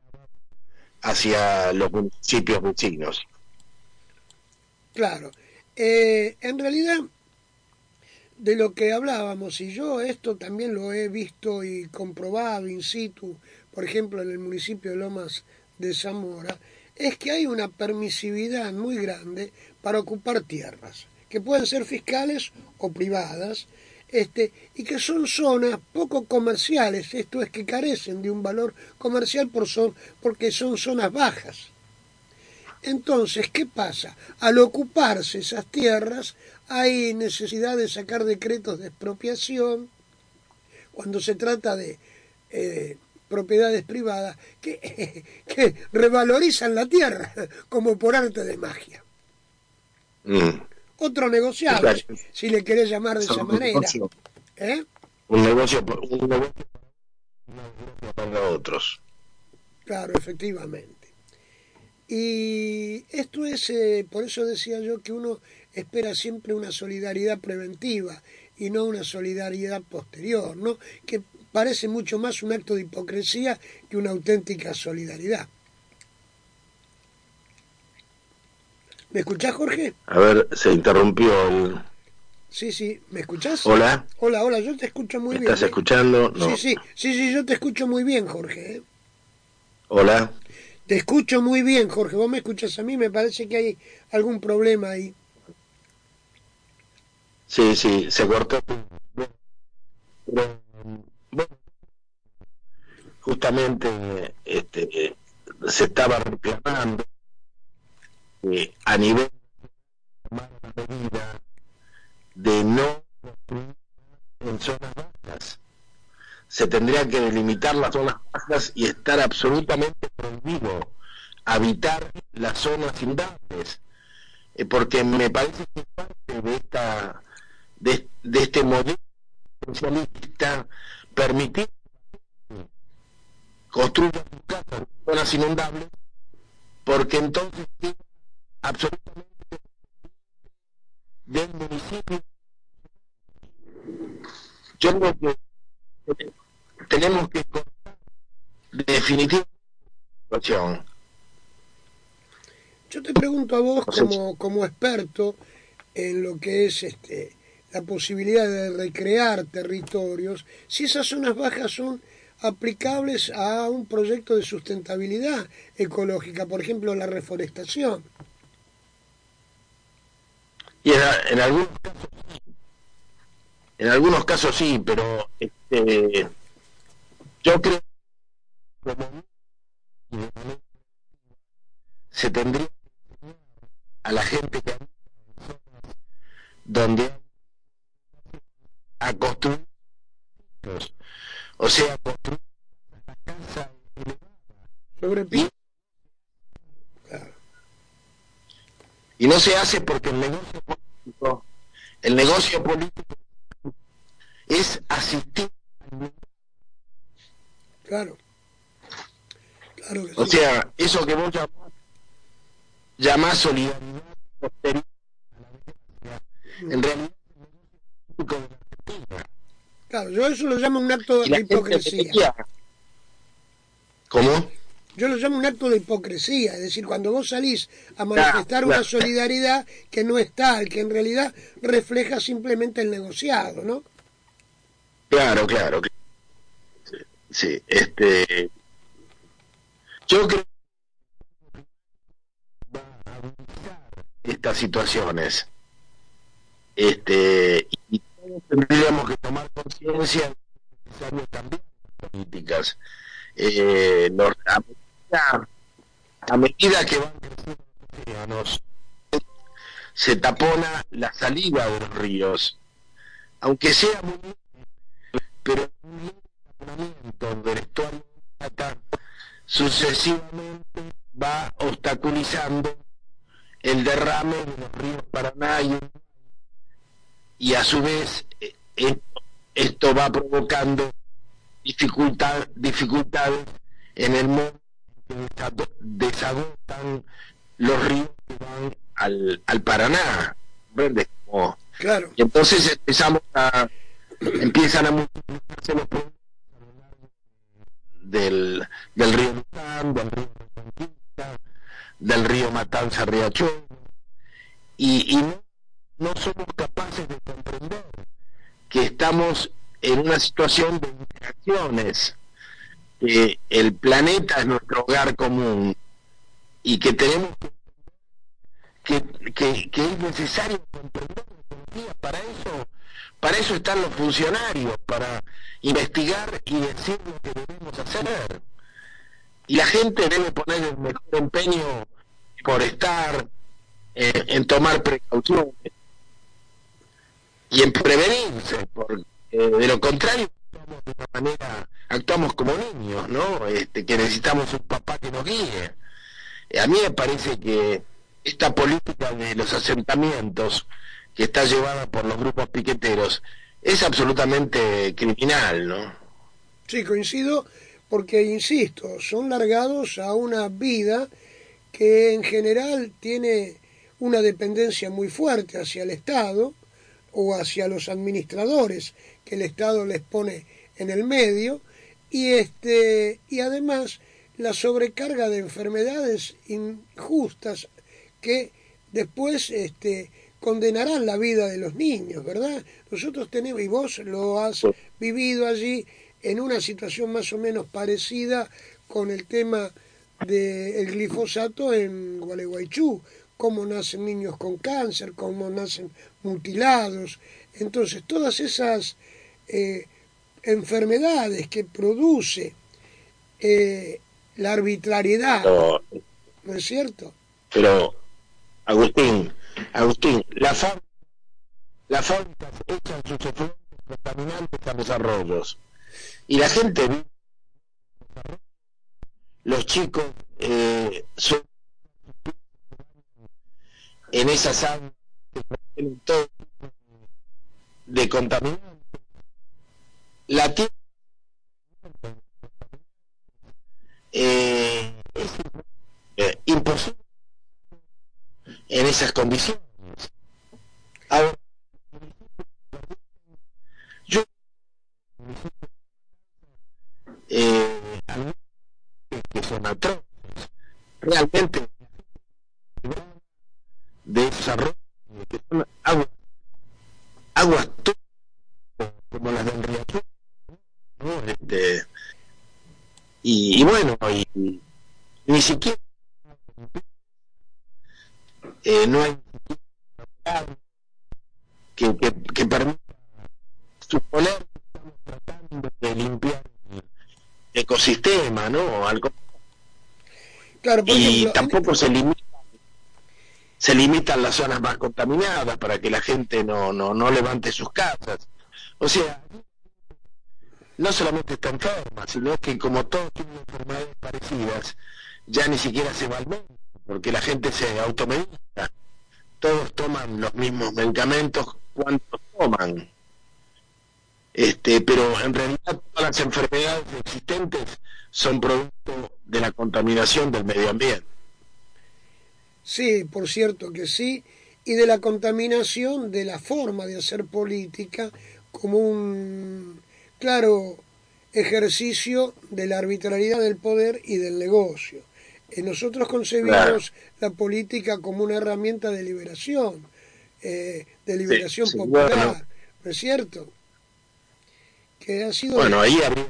[SPEAKER 7] hacia los municipios vecinos.
[SPEAKER 3] Claro. Eh, en realidad, de lo que hablábamos, y yo esto también lo he visto y comprobado in situ, por ejemplo en el municipio de Lomas de Zamora, es que hay una permisividad muy grande para ocupar tierras, que pueden ser fiscales o privadas, este, y que son zonas poco comerciales, esto es que carecen de un valor comercial por son, porque son zonas bajas. Entonces, ¿qué pasa? Al ocuparse esas tierras hay necesidad de sacar decretos de expropiación cuando se trata de eh, propiedades privadas que, que revalorizan la tierra como por arte de magia.
[SPEAKER 7] Mm.
[SPEAKER 3] Otro negociable, claro, si le querés llamar de esa manera.
[SPEAKER 7] Negocio.
[SPEAKER 3] ¿Eh?
[SPEAKER 7] Un negocio, un negocio para otros.
[SPEAKER 3] Claro, efectivamente. Y esto es, eh, por eso decía yo que uno espera siempre una solidaridad preventiva y no una solidaridad posterior, ¿no? Que parece mucho más un acto de hipocresía que una auténtica solidaridad. ¿Me escuchás, Jorge?
[SPEAKER 7] A ver, se interrumpió el...
[SPEAKER 3] Sí, sí, ¿me escuchás?
[SPEAKER 7] Hola.
[SPEAKER 3] Hola, hola, yo te escucho muy
[SPEAKER 7] ¿Me
[SPEAKER 3] bien.
[SPEAKER 7] estás escuchando? No.
[SPEAKER 3] Sí, sí, sí, sí, yo te escucho muy bien, Jorge. ¿eh?
[SPEAKER 7] Hola.
[SPEAKER 3] Te escucho muy bien, Jorge. ¿Vos me escuchás a mí? Me parece que hay algún problema ahí.
[SPEAKER 7] Sí, sí, se cortó. Bueno, justamente este, se estaba reclamando eh, a nivel de medida de no construir en zonas bajas. Se tendría que delimitar las zonas bajas y estar absolutamente prohibido habitar las zonas inundables, eh, porque me parece que parte de esta de, de este modelo socialista permitir construir zonas inundables, porque entonces absolutamente del municipio. Yo creo que tenemos que definir la situación.
[SPEAKER 3] Yo te pregunto a vos como, como experto en lo que es este la posibilidad de recrear territorios, si esas zonas bajas son aplicables a un proyecto de sustentabilidad ecológica, por ejemplo la reforestación.
[SPEAKER 7] Y en, en algunos casos sí, en algunos casos sí, pero este, yo creo que se tendría a la gente que donde a construir, o sea, construir una casa
[SPEAKER 3] sobre
[SPEAKER 7] y, y no se hace porque el negocio político, el negocio político es asistir.
[SPEAKER 3] Claro. Claro que
[SPEAKER 7] o
[SPEAKER 3] sí.
[SPEAKER 7] sea, eso que vos llamás, llamás solidaridad posterior, en realidad
[SPEAKER 3] claro, yo eso lo llamo un acto de hipocresía.
[SPEAKER 7] ¿Cómo?
[SPEAKER 3] Yo lo llamo un acto de hipocresía, es decir, cuando vos salís a manifestar
[SPEAKER 7] claro,
[SPEAKER 3] una
[SPEAKER 7] claro.
[SPEAKER 3] solidaridad que no es tal, que en realidad refleja simplemente el negociado, ¿no?
[SPEAKER 7] Claro, claro. Sí, sí, este... Yo creo que va a habilitar estas situaciones. Este, y todos tendríamos que tomar conciencia de que es necesario cambiar las políticas. Eh, los, a, medida, a medida que van creciendo los océanos, se tapona la salida de los ríos, aunque sea muy leve, pero un taponamiento del estuario de Plata sucesivamente va obstaculizando el derrame de los ríos Paraná y, y a su vez esto, esto va provocando dificultad, dificultades en el modo en que desagotan los ríos que van al, al Paraná, ¿ves? Como,
[SPEAKER 3] claro.
[SPEAKER 7] Y entonces empezamos a empiezan a multiplicarse los problemas del, del río Luján, del río Reconquista, del río Matanza Riachuelo, y, y no, no somos capaces de comprender que estamos en una situación de interacciones, que el planeta es nuestro hogar común y que tenemos que, que, que es necesario comprender la economía. Para eso, para eso están los funcionarios, para investigar y decir lo que debemos hacer. Y la gente debe poner el mejor empeño por estar, eh, en tomar precauciones y en prevenirse, porque eh, de lo contrario actuamos de una manera, actuamos como niños, ¿no? Este, que necesitamos un papá que nos guíe. Eh, a mí me parece que esta política de los asentamientos que está llevada por los grupos piqueteros es absolutamente criminal, ¿no?
[SPEAKER 3] Sí, coincido, porque, insisto, son largados a una vida que en general tiene una dependencia muy fuerte hacia el Estado o hacia los administradores que el Estado les pone en el medio, y este y además la sobrecarga de enfermedades injustas que después este condenarán la vida de los niños, ¿verdad? Nosotros tenemos, y vos lo has vivido allí en una situación más o menos parecida con el tema del glifosato en Gualeguaychú, cómo nacen niños con cáncer, cómo nacen mutilados. Entonces, todas esas eh, enfermedades que produce eh, la arbitrariedad,
[SPEAKER 7] pero,
[SPEAKER 3] ¿no es cierto?
[SPEAKER 7] Pero, Agustín, Agustín, la fábrica, las fábricas echan sus efluentes contaminantes a los arroyos y la gente vive, los chicos eh, son en esas aguas que todo de contaminantes. La tierra eh, es eh, imposible en esas condiciones. Ahora, yo eh, que son atroces, realmente de esos arroyos que son aguas, aguas como las del Riachuelo, ¿no? Este, y, y bueno, y, ni siquiera eh, no hay que, que, que permita suponer que estamos tratando de limpiar el ecosistema, ¿no? Algo.
[SPEAKER 3] Claro, por
[SPEAKER 7] y
[SPEAKER 3] ejemplo,
[SPEAKER 7] tampoco
[SPEAKER 3] en,
[SPEAKER 7] se limita se limitan las zonas más contaminadas para que la gente no, no, no levante sus casas. O sea, no solamente está enferma, sino que como todos tienen enfermedades parecidas, ya ni siquiera se va al médico, porque la gente se automedica. Todos toman los mismos medicamentos, ¿cuántos toman? Este, pero en realidad todas las enfermedades existentes son producto de la contaminación del medio ambiente.
[SPEAKER 3] Sí, por cierto que sí, y de la contaminación de la forma de hacer política como un claro ejercicio de la arbitrariedad del poder y del negocio. Eh, nosotros concebimos claro. la política como una herramienta de liberación, eh, de liberación sí, sí, popular, bueno. ¿no es cierto? Que ha sido...
[SPEAKER 7] Bueno, ahí habría...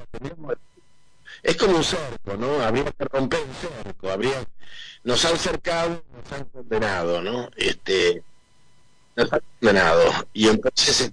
[SPEAKER 7] Es como un cerco, ¿no? Habría que romper un cerco, habría... Nos han cercado, nos han condenado, ¿no? Este, nos han condenado. Y entonces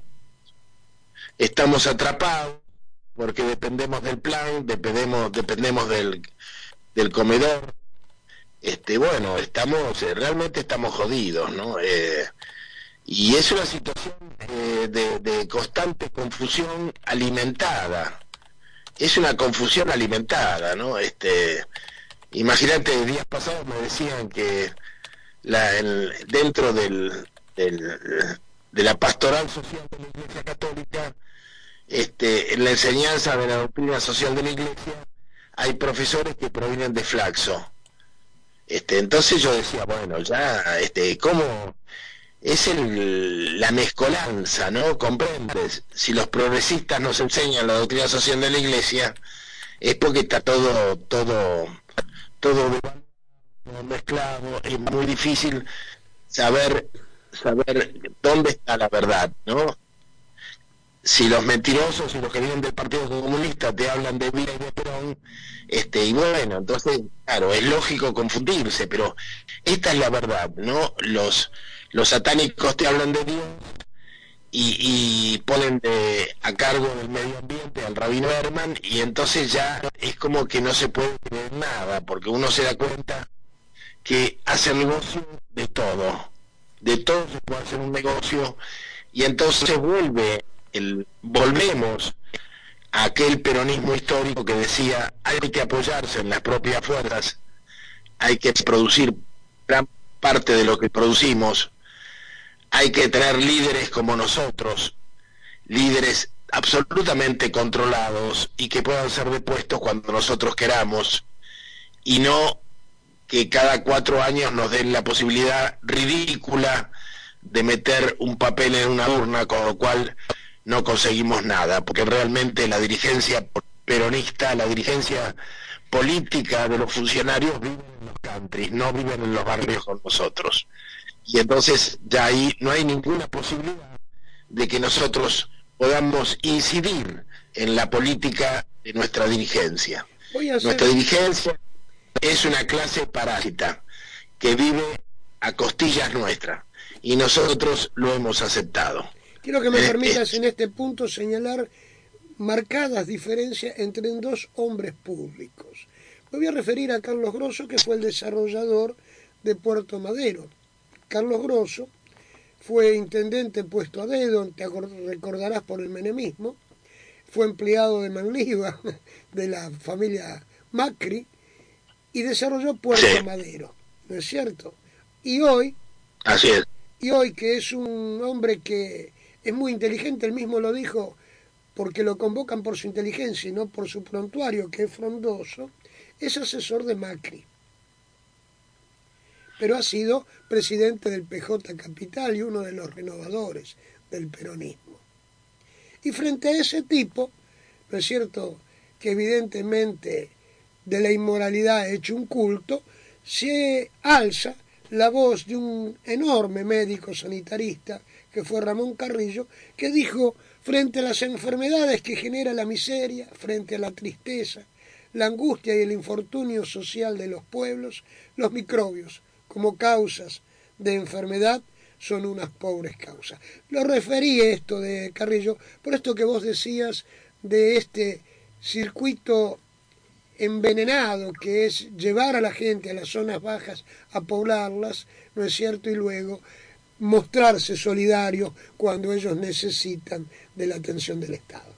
[SPEAKER 7] estamos atrapados porque dependemos del plan, dependemos, dependemos del, del comedor. Este, bueno, estamos, realmente estamos jodidos, ¿no? Eh, y es una situación eh, de, de constante confusión alimentada. Es una confusión alimentada, ¿no? Este... Imagínate, días pasados me decían que la, el, dentro del, del, de la pastoral social de la Iglesia Católica, este, en la enseñanza de la doctrina social de la Iglesia, hay profesores que provienen de Flaxo. Este, entonces yo decía, bueno, ya, este, ¿cómo? Es el, la mezcolanza, ¿no? ¿Comprendes? Si los progresistas nos enseñan la doctrina social de la Iglesia, es porque está todo, todo... todo mezclado, es muy difícil saber saber dónde está la verdad, ¿no? Si los mentirosos y los que vienen del Partido Comunista te hablan de Vila y de Perón, este, y bueno, entonces, claro, es lógico confundirse, pero esta es la verdad, ¿no? Los, los satánicos te hablan de Dios y, y ponen de, a cargo del medio ambiente al rabino Herman, y entonces ya es como que no se puede creer nada, porque uno se da cuenta que hace negocio de todo, de todo se puede hacer un negocio, y entonces vuelve el, volvemos a aquel peronismo histórico que decía hay que apoyarse en las propias fuerzas, hay que producir gran parte de lo que producimos, hay que tener líderes como nosotros, líderes absolutamente controlados y que puedan ser depuestos cuando nosotros queramos, y no que cada cuatro años nos den la posibilidad ridícula de meter un papel en una urna, con lo cual no conseguimos nada, porque realmente la dirigencia peronista, la dirigencia política de los funcionarios viven en los countries, no viven en los barrios con nosotros. Y entonces ya ahí no hay ninguna posibilidad de que nosotros podamos incidir en la política de nuestra dirigencia. Hacer... Nuestra dirigencia es una clase parásita que vive a costillas nuestras y nosotros lo hemos aceptado.
[SPEAKER 3] Quiero que me permitas en este punto señalar marcadas diferencias entre dos hombres públicos. Me voy a referir a Carlos Grosso, que fue el desarrollador de Puerto Madero. Carlos Grosso fue intendente puesto a dedo, te recordarás por el menemismo, fue empleado de Manliva, de la familia Macri, y desarrolló Puerto sí. Madero, ¿no es cierto? Y hoy,
[SPEAKER 7] así es.
[SPEAKER 3] Y hoy que es un hombre que es muy inteligente, él mismo lo dijo, porque lo convocan por su inteligencia y no por su prontuario, que es frondoso, es asesor de Macri. Pero ha sido presidente del P J Capital y uno de los renovadores del peronismo. Y frente a ese tipo, ¿no es cierto?, que evidentemente de la inmoralidad ha hecho un culto, se alza la voz de un enorme médico sanitarista, que fue Ramón Carrillo, que dijo, frente a las enfermedades que genera la miseria, frente a la tristeza, la angustia y el infortunio social de los pueblos, los microbios, como causas de enfermedad, son unas pobres causas. Lo referí esto de Carrillo, por esto que vos decías de este circuito envenenado que es llevar a la gente a las zonas bajas a poblarlas, ¿no es cierto? Y luego mostrarse solidarios cuando ellos necesitan de la atención del Estado.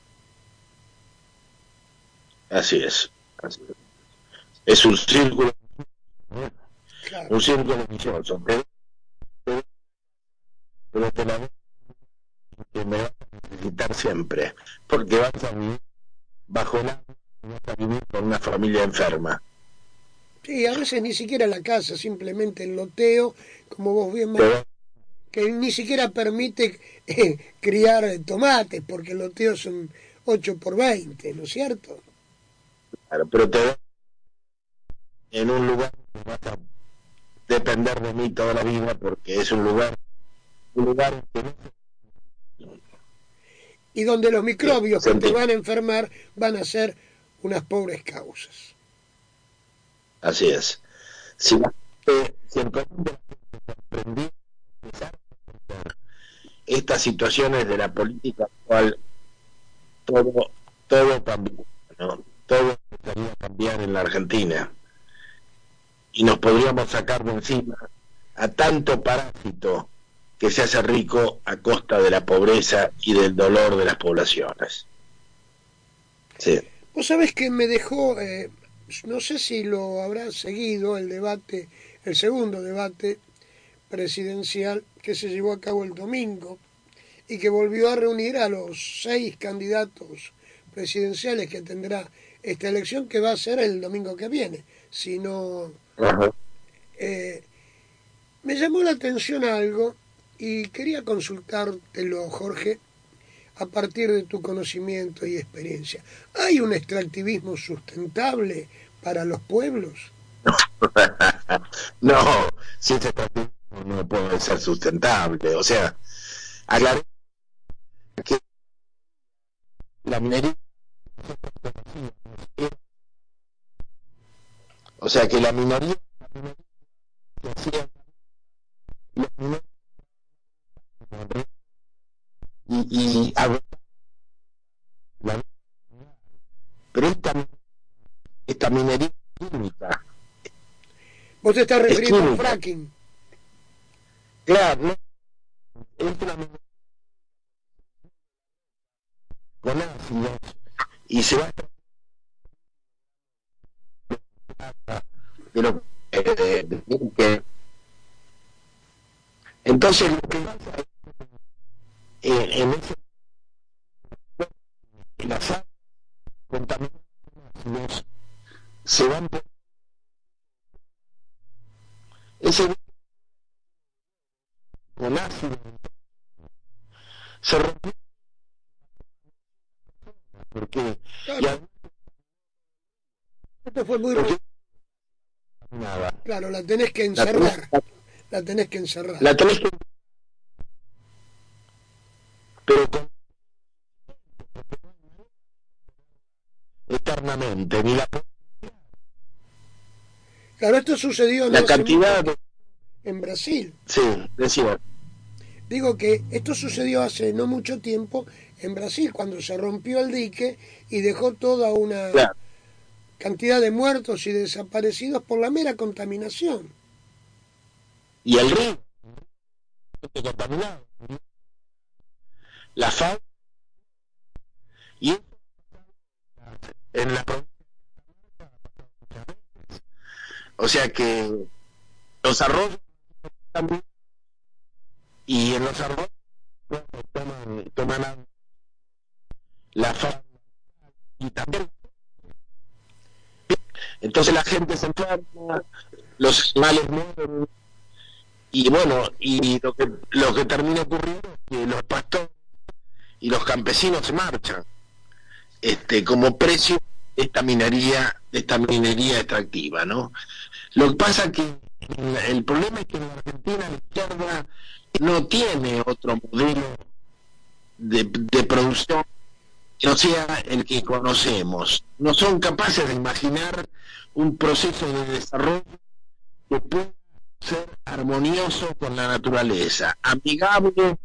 [SPEAKER 7] Así es. Así es. Es un círculo, claro. un círculo vicioso. Pero, pero, pero te la que me vas a necesitar siempre, porque vas a vivir bajo la vas a vivir con una familia enferma.
[SPEAKER 3] Sí, a veces ni siquiera la casa, simplemente el loteo, como vos bien me... que ni siquiera permite eh, criar tomates, porque el loteo son ocho por veinte, ¿no es cierto?
[SPEAKER 7] Claro, pero te en un lugar que vas a depender de mí toda la vida, porque es un lugar un lugar que no...
[SPEAKER 3] y donde los microbios que te van a enfermar van a ser unas pobres causas.
[SPEAKER 7] Así es. Si, eh, si el comprendí estas situaciones de la política actual, todo todo cambió, ¿no? Todo empezaría a cambiar en la Argentina y nos podríamos sacar de encima a tanto parásito que se hace rico a costa de la pobreza y del dolor de las poblaciones. Sí.
[SPEAKER 3] Vos sabés que me dejó, eh, no sé si lo habrá seguido el debate, el segundo debate presidencial que se llevó a cabo el domingo y que volvió a reunir a los seis candidatos presidenciales que tendrá esta elección, que va a ser el domingo que viene. Si no, eh, me llamó la atención algo y quería consultártelo, Jorge, a partir de tu conocimiento y experiencia. ¿Hay un extractivismo sustentable para los pueblos?
[SPEAKER 7] No, si ese extractivismo no puede ser sustentable. O sea, aclaré que la minería, o sea que la minoría, que hacía los mineros y, y la, pero esta esta minería química.
[SPEAKER 3] ¿Vos te estás refiriendo al fracking?
[SPEAKER 7] Claro, no, es una minería con ácidos y se va de lo eh, de, de, que entonces lo que pasa es eh, en ese en las aguas contaminadas se van por ese con ácido se rompe porque
[SPEAKER 3] claro.
[SPEAKER 7] ya,
[SPEAKER 3] esto fue muy
[SPEAKER 7] porque, nada.
[SPEAKER 3] Claro, la tenés que encerrar la, la tenés que encerrar
[SPEAKER 7] la tenés que pero con eternamente ni la
[SPEAKER 3] claro, esto sucedió
[SPEAKER 7] la cantidad de...
[SPEAKER 3] en Brasil.
[SPEAKER 7] Sí, decía.
[SPEAKER 3] Digo que esto sucedió hace no mucho tiempo en Brasil, cuando se rompió el dique y dejó toda una claro. cantidad de muertos y desaparecidos por la mera contaminación.
[SPEAKER 7] Y el río contaminado, la fauna y en la provincia, o sea que los arroyos también, y en los arroyos toman, toman la fauna y también entonces la gente se enferma, los animales mueren y bueno, y lo que lo que termina ocurriendo es que los pastores y los campesinos se marchan este como precio de esta minería de esta minería extractiva, ¿no? Lo que pasa es que el, el problema es que en la Argentina la izquierda no tiene otro modelo de, de producción que no sea el que conocemos. No son capaces de imaginar un proceso de desarrollo que pueda ser armonioso con la naturaleza, amigable,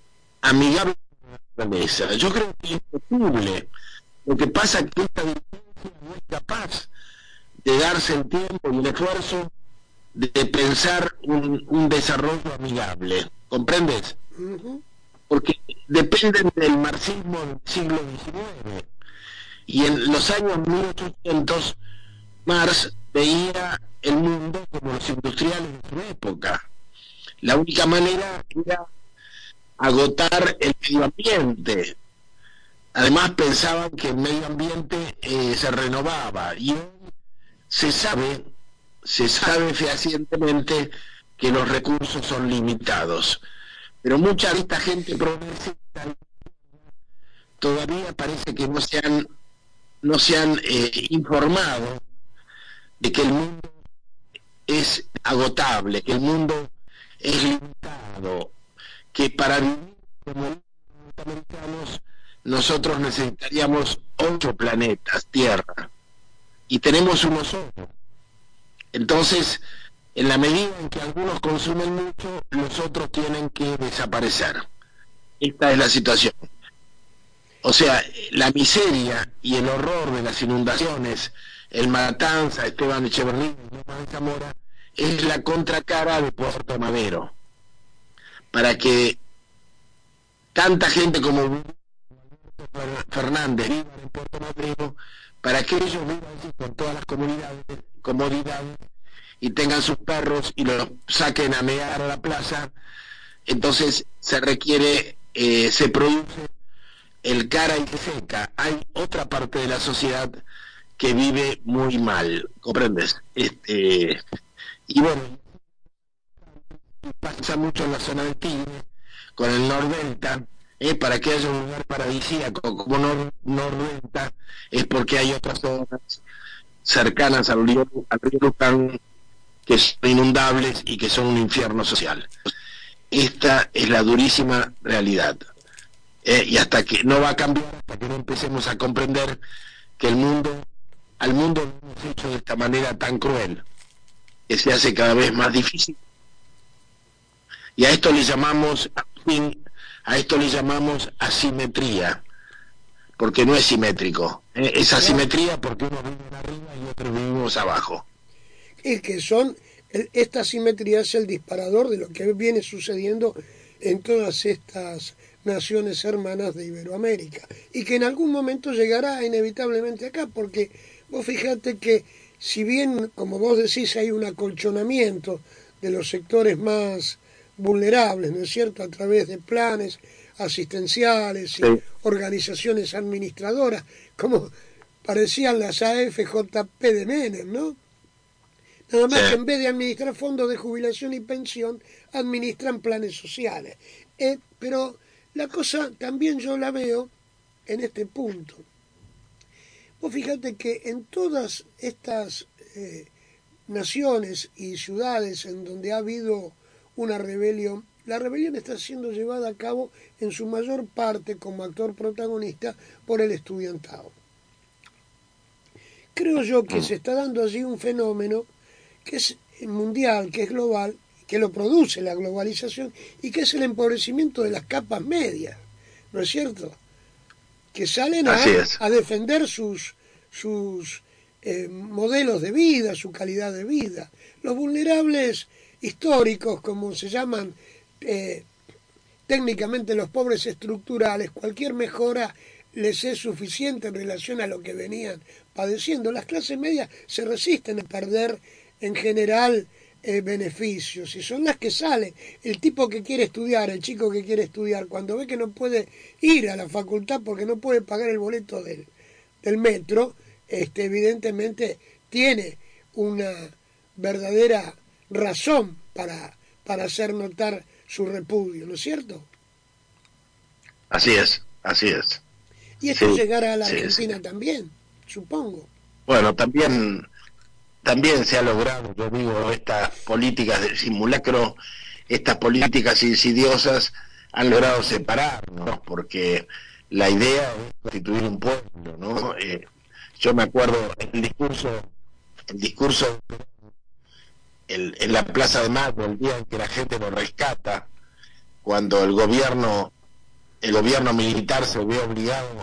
[SPEAKER 7] amigable con la naturaleza. Yo creo que es posible. Lo que pasa es que esta no es capaz de darse el tiempo y el esfuerzo de pensar un, un desarrollo amigable. ¿Comprendes?
[SPEAKER 3] Uh-huh.
[SPEAKER 7] Porque dependen del marxismo del siglo diecinueve. Y en los años mil ochocientos, Marx veía el mundo como los industriales de su época. La única manera era agotar el medio ambiente. Además pensaban que el medio ambiente eh, se renovaba, y hoy se sabe, se sabe fehacientemente que los recursos son limitados. Pero mucha de esta gente progresista todavía parece que no se han, no se han eh, informado de que el mundo es agotable, que el mundo es limitado, que para vivir como norteamericanos nosotros necesitaríamos ocho planetas, Tierra, y tenemos uno solo. Entonces, en la medida en que algunos consumen mucho, los otros tienen que desaparecer. Esta es la situación. O sea, la miseria y el horror de las inundaciones, el Matanza, Esteban Echeverría, Zamora, es la contracara de Puerto Madero. Para que tanta gente como Fernández vivan en Puerto Madero, para que ellos vivan allí con todas las comunidades, comodidades, y tengan sus perros y los saquen a mear a la plaza. Entonces se requiere, eh, se produce el cara y seca. Hay otra parte de la sociedad que vive muy mal, ¿comprendes? Este, y bueno, pasa mucho en la zona de Tigre, con el Nordelta, eh, para que haya un lugar paradisíaco como Nor Nordelta, es porque hay otras zonas cercanas al río, al río Luján, que son inundables y que son un infierno social. Esta es la durísima realidad. Eh, y hasta que no va a cambiar, hasta que no empecemos a comprender que el mundo, al mundo lo hemos hecho de esta manera tan cruel, que se hace cada vez más difícil. Y a esto le llamamos, a esto le llamamos asimetría, porque no es simétrico. Eh, es asimetría porque unos viven arriba y otros vivimos abajo.
[SPEAKER 3] Es que son, el, esta asimetría es el disparador de lo que viene sucediendo en todas estas naciones hermanas de Iberoamérica, y que en algún momento llegará inevitablemente acá, porque vos fíjate que si bien, como vos decís, hay un acolchonamiento de los sectores más vulnerables, ¿no es cierto?, a través de planes asistenciales y sí. organizaciones administradoras, como parecían las A F J P de Menem, ¿no? Nada más sí. que en vez de administrar fondos de jubilación y pensión, administran planes sociales. Eh, pero la cosa también yo la veo en este punto. Vos fíjate que en todas estas eh, naciones y ciudades en donde ha habido una rebelión, la rebelión está siendo llevada a cabo en su mayor parte como actor protagonista por el estudiantado. Creo yo que se está dando allí un fenómeno que es mundial, que es global, que lo produce la globalización, y que es el empobrecimiento de las capas medias, ¿no es cierto?, que salen a, a defender sus, sus eh, modelos de vida, su calidad de vida. Los vulnerables históricos, como se llaman eh, técnicamente los pobres estructurales, cualquier mejora les es suficiente en relación a lo que venían padeciendo. Las clases medias se resisten a perder en general eh, beneficios, y son las que salen. El tipo que quiere estudiar, el chico que quiere estudiar, cuando ve que no puede ir a la facultad porque no puede pagar el boleto del, del metro, este, evidentemente tiene una verdadera razón para, para hacer notar su repudio, ¿no es cierto?
[SPEAKER 7] Así es, así es.
[SPEAKER 3] Y esto
[SPEAKER 7] sí,
[SPEAKER 3] llegará a la
[SPEAKER 7] sí,
[SPEAKER 3] Argentina
[SPEAKER 7] sí.
[SPEAKER 3] también, supongo.
[SPEAKER 7] Bueno, también también se ha logrado, yo digo, estas políticas del simulacro, estas políticas insidiosas han logrado separarnos, porque la idea es constituir un pueblo, ¿no? Eh, yo me acuerdo el discurso, el discurso el, en la Plaza de Mayo, el día en que la gente lo rescata, cuando el gobierno, el gobierno militar se ve obligado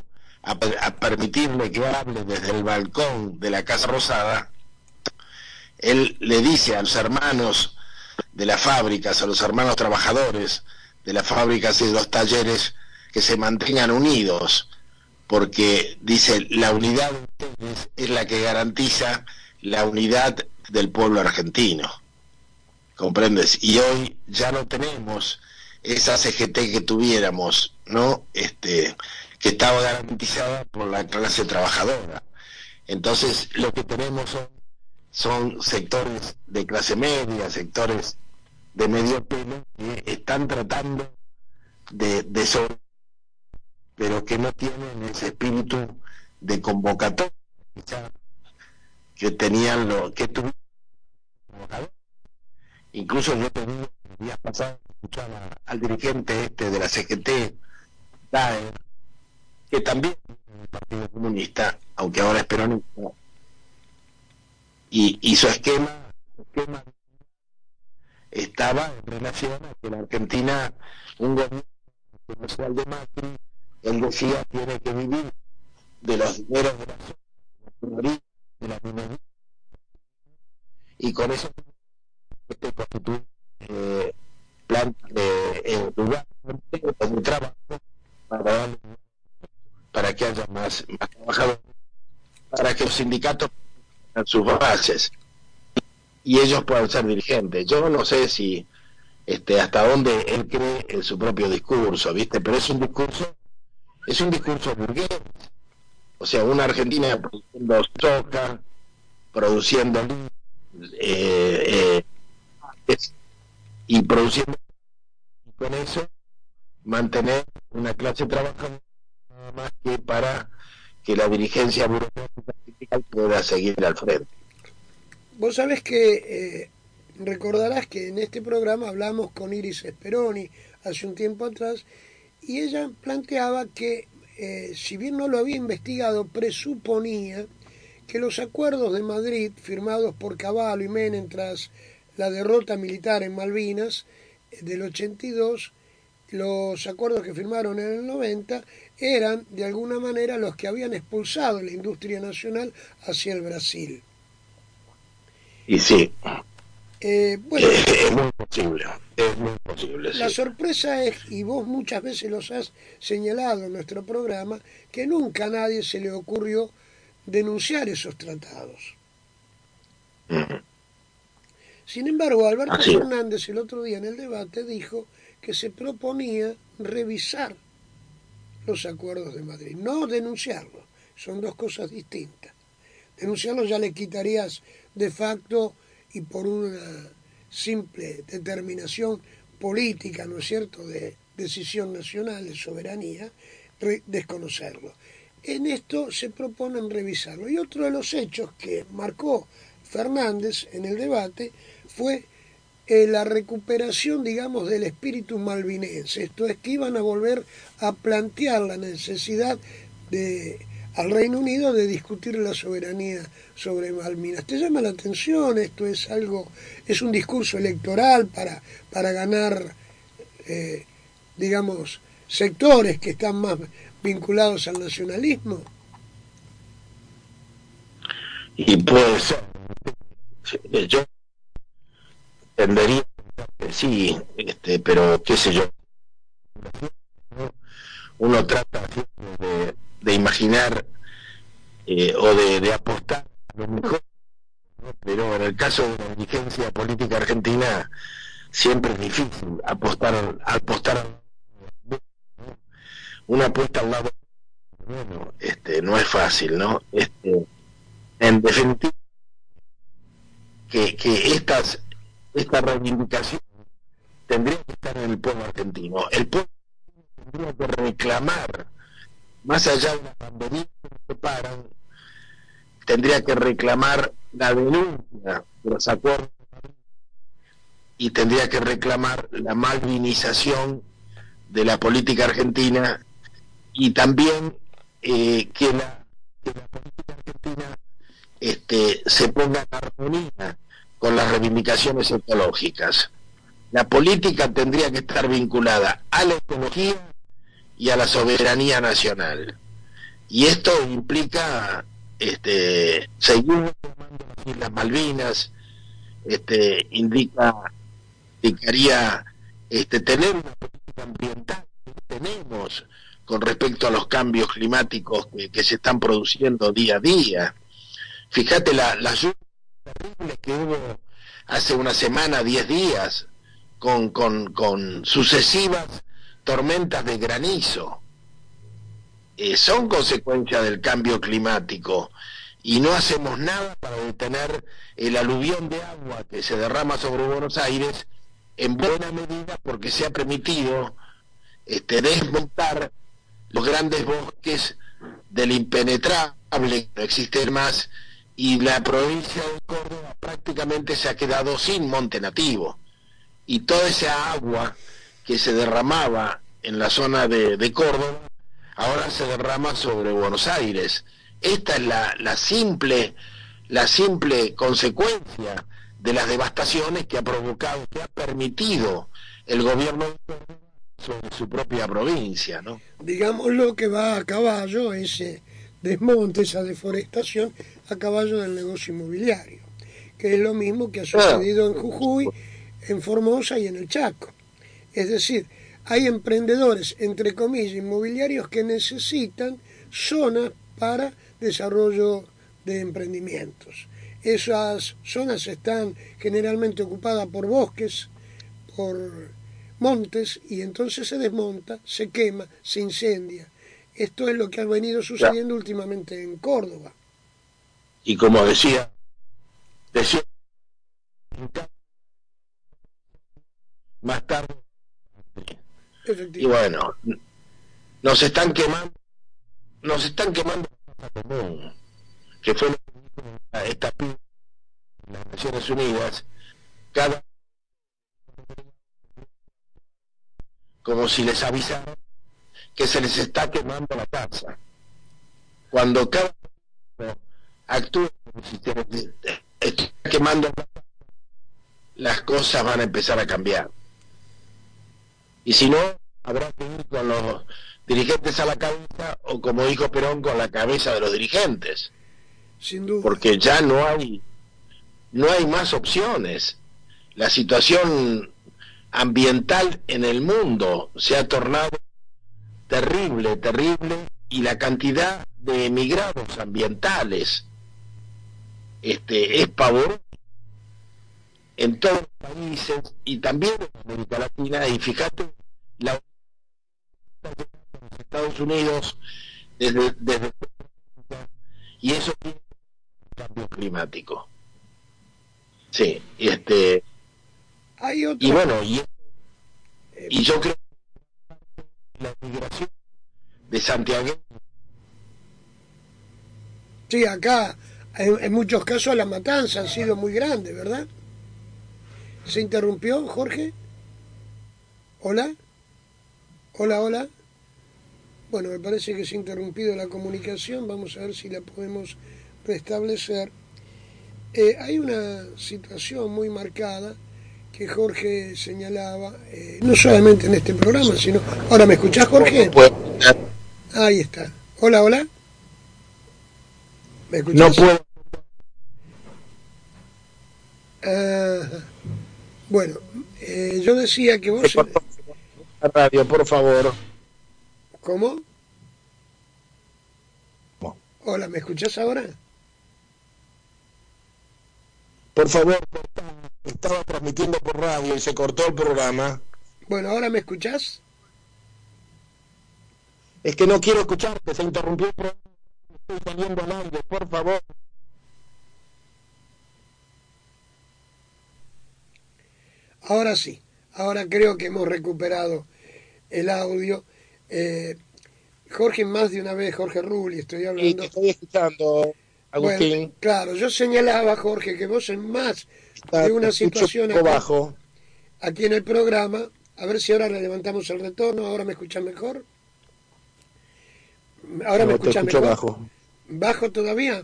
[SPEAKER 7] a, a permitirle que hable desde el balcón de la Casa Rosada, él le dice a los hermanos de las fábricas, a los hermanos trabajadores de las fábricas y de los talleres, que se mantengan unidos, porque dice, la unidad de ustedes es la que garantiza la unidad del pueblo argentino, ¿comprendes? Y hoy ya no tenemos esa C G T que tuviéramos, ¿no? Este, que estaba garantizada por la clase trabajadora. Entonces lo que tenemos son, son sectores de clase media, sectores de medio pelo, que están tratando de, de sobre, pero que no tienen ese espíritu de convocatoria que tenían lo que tuvieron. Incluso yo tenía días pasados escuchaba al dirigente este de la C G T, Daer, que también es del Partido Comunista, aunque ahora es peronista, y, y su esquema, su esquema estaba en relación a que la Argentina, un gobierno social de Macri, él decía, tiene que vivir de los dineros de la zona, de la minería, y con eso este constituye eh, plan de eh, lugar de trabajo para, para que haya más, más trabajadores, para que los sindicatos tengan sus bases y ellos puedan ser dirigentes. Yo no sé si este hasta dónde él cree en su propio discurso, ¿viste? Pero es un discurso, es un discurso burgués. O sea, una Argentina produciendo soja, produciendo eh, eh, y produciendo, y con eso mantener una clase trabajadora, nada más que para que la dirigencia burocrática pueda seguir al frente.
[SPEAKER 3] Vos sabés que eh, recordarás que en este programa hablamos con Iris Speroni hace un tiempo atrás, y ella planteaba que eh, si bien no lo había investigado, presuponía que los acuerdos de Madrid firmados por Cavallo y Menem tras la derrota militar en Malvinas eh, del ochenta y dos, los acuerdos que firmaron en el noventa, eran de alguna manera los que habían expulsado la industria nacional hacia el Brasil.
[SPEAKER 7] Y sí,
[SPEAKER 3] eh, bueno,
[SPEAKER 7] es, es muy posible, es muy posible.
[SPEAKER 3] La
[SPEAKER 7] sí.
[SPEAKER 3] sorpresa es, y vos muchas veces los has señalado en nuestro programa, que nunca a nadie se le ocurrió denunciar esos tratados.
[SPEAKER 7] Uh-huh.
[SPEAKER 3] Sin embargo, Alberto
[SPEAKER 7] Así.
[SPEAKER 3] Fernández el otro día en el debate dijo que se proponía revisar los acuerdos de Madrid, no denunciarlos, son dos cosas distintas. Denunciarlos ya le quitarías de facto y por una simple determinación política, ¿no es cierto?, de decisión nacional, de soberanía, re- desconocerlo. En esto se proponen revisarlo. Y otro de los hechos que marcó Fernández en el debate fue eh, la recuperación, digamos, del espíritu malvinense. Esto es que iban a volver a plantear la necesidad de al Reino Unido de discutir la soberanía sobre Malvinas. ¿Te llama la atención? Esto es algo, es un discurso electoral para, para ganar, eh, digamos, sectores que están más vinculados al nacionalismo.
[SPEAKER 7] Y puede ser, yo entendería que sí, este, pero qué sé yo, uno trata de, de imaginar eh, o de, de apostar a lo mejor, ¿no? Pero en el caso de la dirigencia política argentina siempre es difícil apostar, apostar ¿no? Una apuesta al lado, bueno, este, no es fácil, ¿no? Este, en definitiva, que, que estas esta reivindicación tendría que estar en el pueblo argentino. El pueblo tendría que reclamar, más allá de las banderías que nos separan, tendría que reclamar la denuncia de los acuerdos y tendría que reclamar la malvinización de la política argentina y también eh, que, la, que la política argentina este, se ponga en armonía con las reivindicaciones ecológicas. La política tendría que estar vinculada a la ecología y a la soberanía nacional. y esto implica este seguir tomando las Islas Malvinas, este indica indicaría este tener una política ambiental que tenemos con respecto a los cambios climáticos que, que se están produciendo día a día. Fíjate la, las lluvias terribles que hubo hace una semana, diez días, con, con, con sucesivas tormentas de granizo. Eh, son consecuencia del cambio climático y no hacemos nada para detener el aluvión de agua que se derrama sobre Buenos Aires, en buena medida porque se ha permitido este, desmontar los grandes bosques del impenetrable, no existen más, y la provincia de Córdoba prácticamente se ha quedado sin monte nativo, y toda esa agua que se derramaba en la zona de, de Córdoba ahora se derrama sobre Buenos Aires. Esta es la, la simple la simple consecuencia de las devastaciones que ha provocado, que ha permitido el gobierno de Córdoba sobre su propia provincia, ¿no?
[SPEAKER 3] Digámoslo que va a caballo ese desmonte, esa deforestación, a caballo del negocio inmobiliario, que es lo mismo que ha sucedido en Jujuy, en Formosa y en el Chaco. Es decir, hay emprendedores, entre comillas, inmobiliarios que necesitan zonas para desarrollo de emprendimientos. Esas zonas están generalmente ocupadas por bosques, por montes, y entonces se desmonta, se quema, se incendia. Esto es lo que ha venido sucediendo ya últimamente en Córdoba.
[SPEAKER 7] Y como decía, decía más tarde, y bueno, nos están quemando, nos están quemando común, que fue lo que dijo esta piba en las Naciones Unidas, cada como si les avisaran que se les está quemando la casa, cuando cada uno actúa como si se está quemando, las cosas van a empezar a cambiar. Y si no, habrá que ir con los dirigentes a la cabeza, o como dijo Perón, con la cabeza de los dirigentes.
[SPEAKER 3] Sin duda.
[SPEAKER 7] Porque ya no hay, no hay más opciones. La situación ambiental en el mundo se ha tornado terrible, terrible, y la cantidad de emigrados ambientales este, es pavorosa en todos los países y también en América Latina. Y fíjate la de los Estados Unidos desde, desde y eso tiene un cambio climático. Sí, este
[SPEAKER 3] hay otro...
[SPEAKER 7] y bueno y, y yo creo que la migración de Santiago,
[SPEAKER 3] sí, acá en, en muchos casos la matanza ha sido muy grande, ¿verdad? ¿Se interrumpió, Jorge? ¿Hola? ¿Hola, hola? Bueno, me parece que se ha interrumpido la comunicación. Vamos a ver si la podemos restablecer. Eh, hay una situación muy marcada que Jorge señalaba, eh, no solamente en este programa, sino... ¿Ahora me escuchás, Jorge? Ahí está. Hola, hola. ¿Me escuchás?
[SPEAKER 7] No puedo.
[SPEAKER 3] Uh, bueno, eh, yo decía que vos...
[SPEAKER 7] La radio, por favor.
[SPEAKER 3] ¿Cómo? Hola, ¿me escuchás ahora?
[SPEAKER 7] Por favor, estaba transmitiendo por radio y se cortó el programa.
[SPEAKER 3] Bueno, ¿ahora me escuchás?
[SPEAKER 7] Es que no quiero escucharte, se interrumpió el programa. Estoy saliendo al aire, por favor.
[SPEAKER 3] Ahora sí, ahora creo que hemos recuperado el audio. Eh, Jorge, más de una vez, Jorge Rulli, estoy hablando.
[SPEAKER 7] Y te estoy escuchando, Agustín.
[SPEAKER 3] Bueno, claro, yo señalaba, Jorge, que vos en más Está, de una situación
[SPEAKER 7] acá, bajo.
[SPEAKER 3] aquí en el programa, a ver si ahora le levantamos el retorno, ahora me escuchan mejor. Ahora no, me escuchan mejor.
[SPEAKER 7] Bajo.
[SPEAKER 3] ¿Bajo todavía?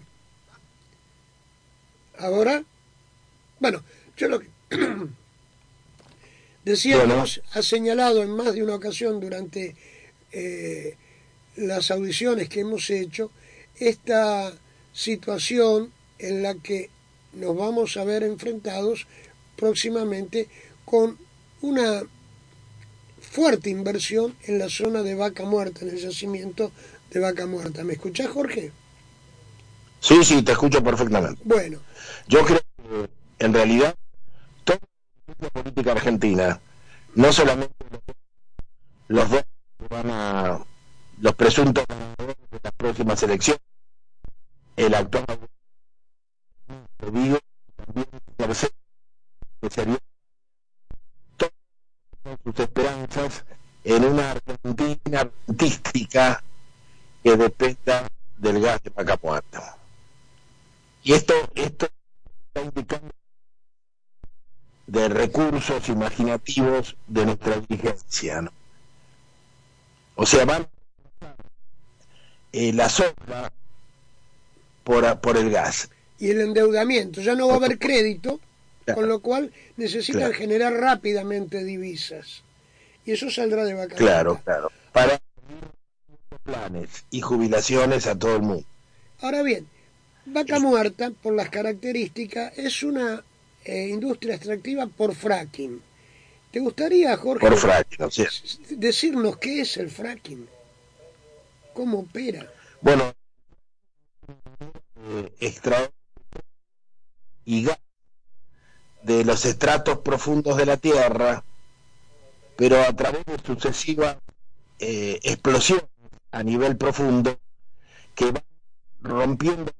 [SPEAKER 3] ¿Ahora? Bueno, yo lo que... Decíamos, bueno. Ha señalado en más de una ocasión durante eh, las audiciones que hemos hecho, esta situación en la que nos vamos a ver enfrentados próximamente con una fuerte inversión en la zona de Vaca Muerta, en el yacimiento de Vaca Muerta. ¿Me escuchás, Jorge?
[SPEAKER 7] Sí, sí, te escucho perfectamente.
[SPEAKER 3] Bueno.
[SPEAKER 7] Yo creo que, en realidad, toda la política argentina, no solamente los dos que van a, los presuntos ganadores de las próximas elecciones, el actual de Vigo, también Mercedes, que sería todas sus esperanzas en una Argentina artística que dependa del gas de Vaca Muerta. Y esto, esto está indicando de recursos imaginativos de nuestra dirigencia, ¿no? O sea, van eh, la soja por, por el gas.
[SPEAKER 3] Y el endeudamiento, ya no va a haber crédito, claro, con lo cual necesitan
[SPEAKER 7] claro.
[SPEAKER 3] generar rápidamente divisas. Y eso saldrá de Vaca
[SPEAKER 7] Claro,
[SPEAKER 3] Muerta.
[SPEAKER 7] claro. Para planes y jubilaciones a todo el mundo.
[SPEAKER 3] Ahora bien, Vaca Muerta, por las características, es una eh, industria extractiva por fracking. ¿Te gustaría, Jorge,
[SPEAKER 7] por fracking, ¿sí?
[SPEAKER 3] decirnos qué es el fracking? ¿Cómo opera?
[SPEAKER 7] Bueno, eh, extraer y gas de los estratos profundos de la Tierra, pero a través de sucesivas eh, explosiones a nivel profundo que van rompiendo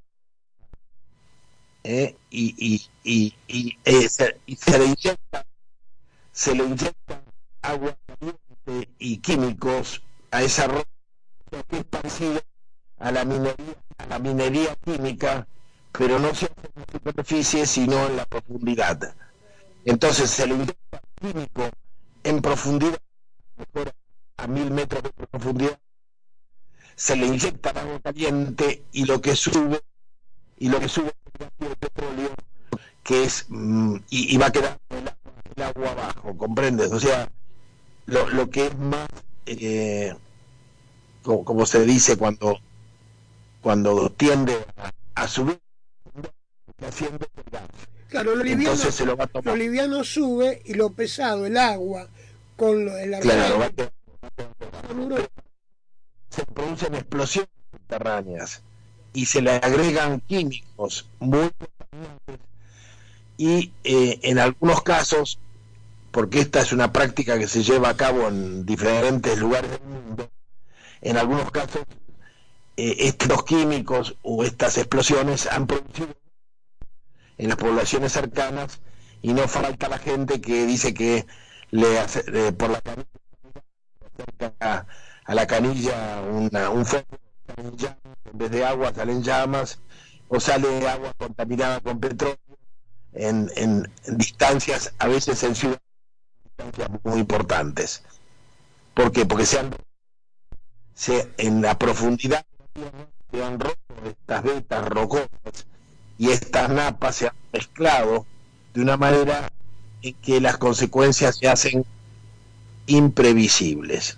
[SPEAKER 7] eh, y, y, y, y, eh, se, y se le inyecta se le inyecta agua caliente y químicos a esa roca, que es parecida a la minería, a la minería química, pero no se hace en la superficie sino en la profundidad. Entonces se le inyecta químico en profundidad, mejor a mil metros de profundidad, se le inyecta agua caliente y lo que sube y lo que sube es el de petróleo, que es mm, y, y va a quedar el, el agua abajo, ¿comprendes? O sea, lo, lo que es más eh, como, como se dice cuando cuando tiende a, a subir haciendo el gas.
[SPEAKER 3] Claro, lo liviano,
[SPEAKER 7] entonces se lo va a tomar.
[SPEAKER 3] Lo liviano sube y lo pesado, el agua, con lo, el
[SPEAKER 7] claro, va a quedar, se producen explosiones subterráneas y se le agregan químicos muy contaminantes y eh, en algunos casos, porque esta es una práctica que se lleva a cabo en diferentes lugares del mundo, en algunos casos eh, estos químicos o estas explosiones han producido en las poblaciones cercanas y no falta la gente que dice que le hace, eh, por la canilla acerca a, a la canilla una, un fuego, en vez de agua salen llamas o sale agua contaminada con petróleo en, en, en distancias, a veces en ciudades, distancias muy importantes. ¿Por qué? Porque se han, se, en la profundidad se han roto estas vetas rocosas y estas napas se han mezclado de una manera en que las consecuencias se hacen imprevisibles.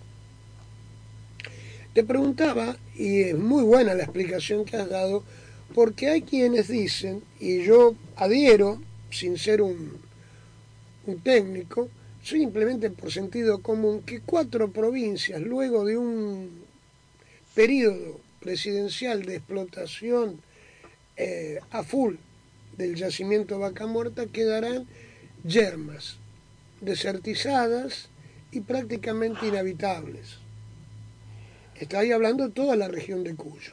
[SPEAKER 3] Te preguntaba, y es muy buena la explicación que has dado, porque hay quienes dicen, y yo adhiero, sin ser un, un técnico, simplemente por sentido común, que cuatro provincias, luego de un periodo presidencial de explotación eh, a full del yacimiento Vaca Muerta, quedarán yermas, desertizadas y prácticamente inhabitables. Está ahí hablando toda la región de Cuyo.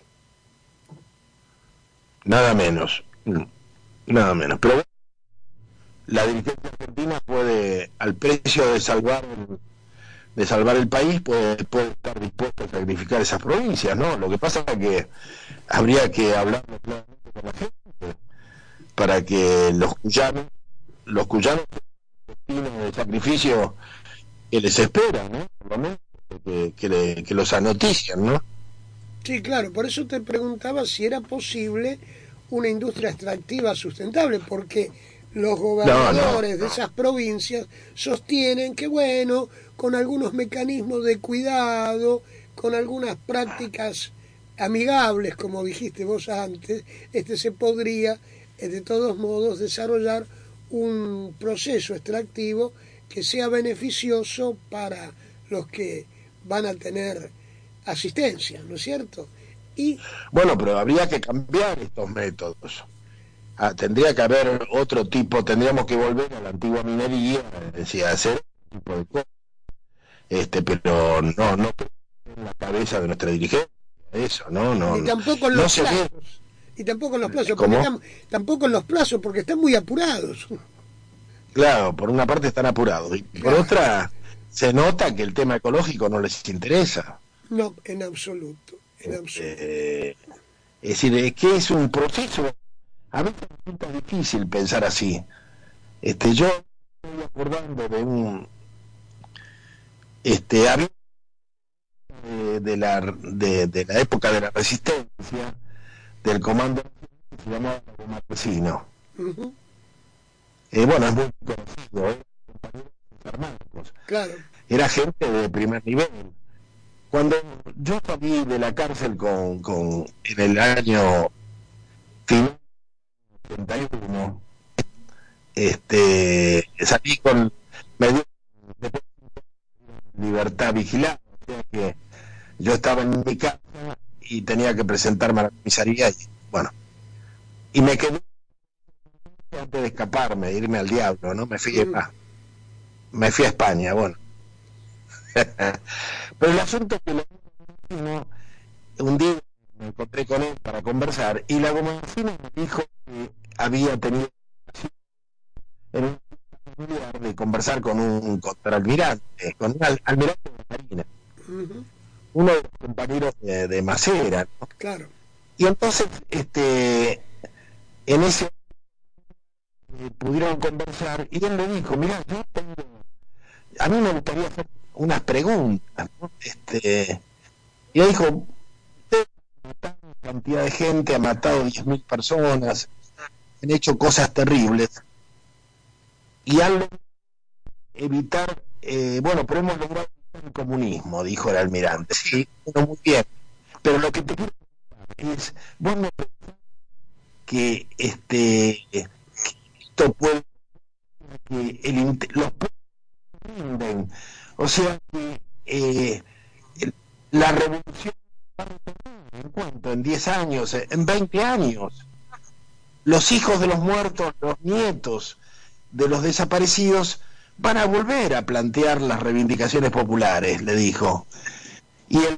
[SPEAKER 7] Nada menos, nada menos. Pero la dirigencia argentina puede, al precio de salvar el, de salvar el país, puede, puede estar dispuesta a sacrificar esas provincias, ¿no? Lo que pasa es que habría que hablar claramente con la gente para que los cuyanos, los cuyanos el sacrificio que les espera, ¿no? Por lo menos que, que, le, que los anotician, ¿no?
[SPEAKER 3] Sí, claro, por eso te preguntaba si era posible una industria extractiva sustentable, porque los gobernadores no, no, no. de esas provincias sostienen que, bueno, con algunos mecanismos de cuidado, con algunas prácticas amigables, como dijiste vos antes, este se podría, eh, de todos modos, desarrollar un proceso extractivo que sea beneficioso para los que van a tener asistencia, ¿no es cierto? Y
[SPEAKER 7] bueno, pero habría que cambiar estos métodos. Ah, tendría que haber otro tipo, tendríamos que volver a la antigua minería, decía, hacer otro tipo de cosas. Este, pero no, no en la cabeza de nuestra dirigencia, eso, no, no.
[SPEAKER 3] Y tampoco en
[SPEAKER 7] no
[SPEAKER 3] los
[SPEAKER 7] se
[SPEAKER 3] plazos.
[SPEAKER 7] ve.
[SPEAKER 3] Y tampoco en los plazos,
[SPEAKER 7] ¿Cómo?
[SPEAKER 3] porque están, tampoco en los plazos, porque están muy apurados.
[SPEAKER 7] Claro, por una parte están apurados y por
[SPEAKER 3] Claro.
[SPEAKER 7] otra se nota que el tema ecológico no les interesa.
[SPEAKER 3] No, en absoluto, en absoluto.
[SPEAKER 7] Eh, es decir, es que es un proceso. A mí me resulta difícil pensar así. Este, yo estoy acordando de un, este, había de, de la de, de la época de la resistencia del comando que se llamaba Marquesino.
[SPEAKER 3] Uh-huh.
[SPEAKER 7] Eh, bueno, es muy conocido, ¿eh? Compañero de San Marcos.
[SPEAKER 3] Claro.
[SPEAKER 7] Era gente de primer nivel. Cuando yo salí de la cárcel con, con en el año final ochenta y uno, este, salí con me dio libertad vigilada, o sea que yo estaba en mi casa y tenía que presentarme a la comisaría y bueno, y me quedé antes de escaparme, irme al diablo, ¿no? Me fui a, mm. me fui a España, bueno. Pero el asunto es que lo, no, un día me encontré con él para conversar y la Gomacina me dijo que había tenido en un familiar de conversar con un contraalmirante, con un al, almirante de la Marina, uh-huh. uno de los compañeros de, de Macera, ¿no?
[SPEAKER 3] Claro.
[SPEAKER 7] Y entonces, este, en ese eh, pudieron conversar y él le dijo, mira, yo tengo, a mí me gustaría hacer unas preguntas, ¿no? Este, y él dijo, usted ha matado cantidad de gente, ha matado diez mil personas, han hecho cosas terribles y han logrado evitar, eh, bueno, pero hemos logrado evitar el comunismo, dijo el almirante. Sí, bueno, muy bien, pero lo que te quiero preguntar es, vos no pensás que este que esto puede que el, los pueblos rinden, o sea que eh, el, la revolución va a retornar, ¿en cuánto? En diez años, en veinte años. Los hijos de los muertos, los nietos de los desaparecidos van a volver a plantear las reivindicaciones populares, le dijo. Y el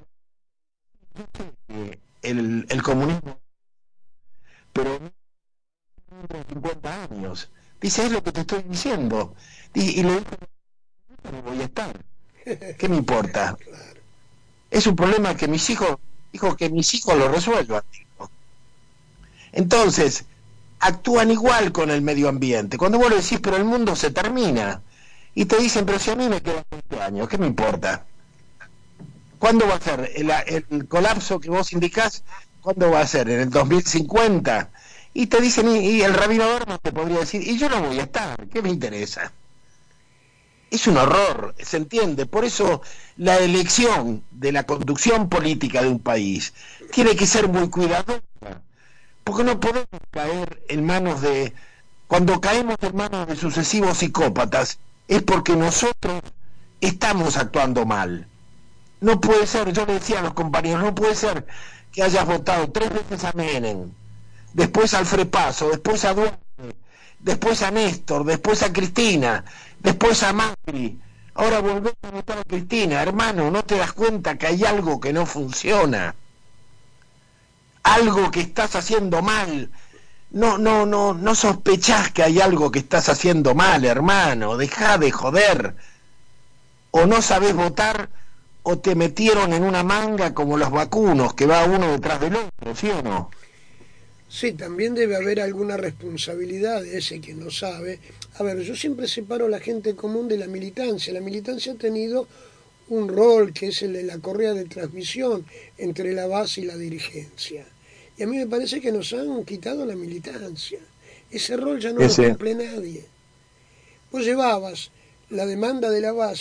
[SPEAKER 7] el, el comunismo, pero no cincuenta años. Dice, es lo que te estoy diciendo. Y, y le dijo, no voy a estar. ¿Qué me importa? Es un problema que mis hijos, dijo que mis hijos lo resuelvan. Dijo. Entonces, actúan igual con el medio ambiente. Cuando vos le decís, pero el mundo se termina, y te dicen, pero si a mí me quedan veinte años, ¿qué me importa? ¿Cuándo va a ser el, el colapso que vos indicás? ¿Cuándo va a ser? ¿En el dos mil cincuenta? Y te dicen, y, y el rabino Dorman te podría decir, y yo no voy a estar, ¿qué me interesa? Es un horror, se entiende. Por eso la elección de la conducción política de un país tiene que ser muy cuidadosa, porque no podemos caer en manos de... Cuando caemos en manos de sucesivos psicópatas es porque nosotros estamos actuando mal. No puede ser, yo le decía a los compañeros, no puede ser que hayas votado tres veces a Menem, después al Frepaso, después a Duarte, después a Néstor, después a Cristina, después a Macri, ahora volvés a votar a Cristina. Hermano, ¿no te das cuenta que hay algo que no funciona? Algo que estás haciendo mal. No, no, no, no sospechás que hay algo que estás haciendo mal, hermano. Dejá de joder. O no sabés votar, o te metieron en una manga como los vacunos, que va uno detrás del otro, ¿sí o no?
[SPEAKER 3] Sí, también debe haber alguna responsabilidad de ese que no sabe. A ver, yo siempre separo a la gente común de la militancia. La militancia ha tenido un rol que es el de la correa de transmisión entre la base y la dirigencia. Y a mí me parece que nos han quitado la militancia. Ese rol ya no Ese. lo cumple nadie. Vos llevabas la demanda de la base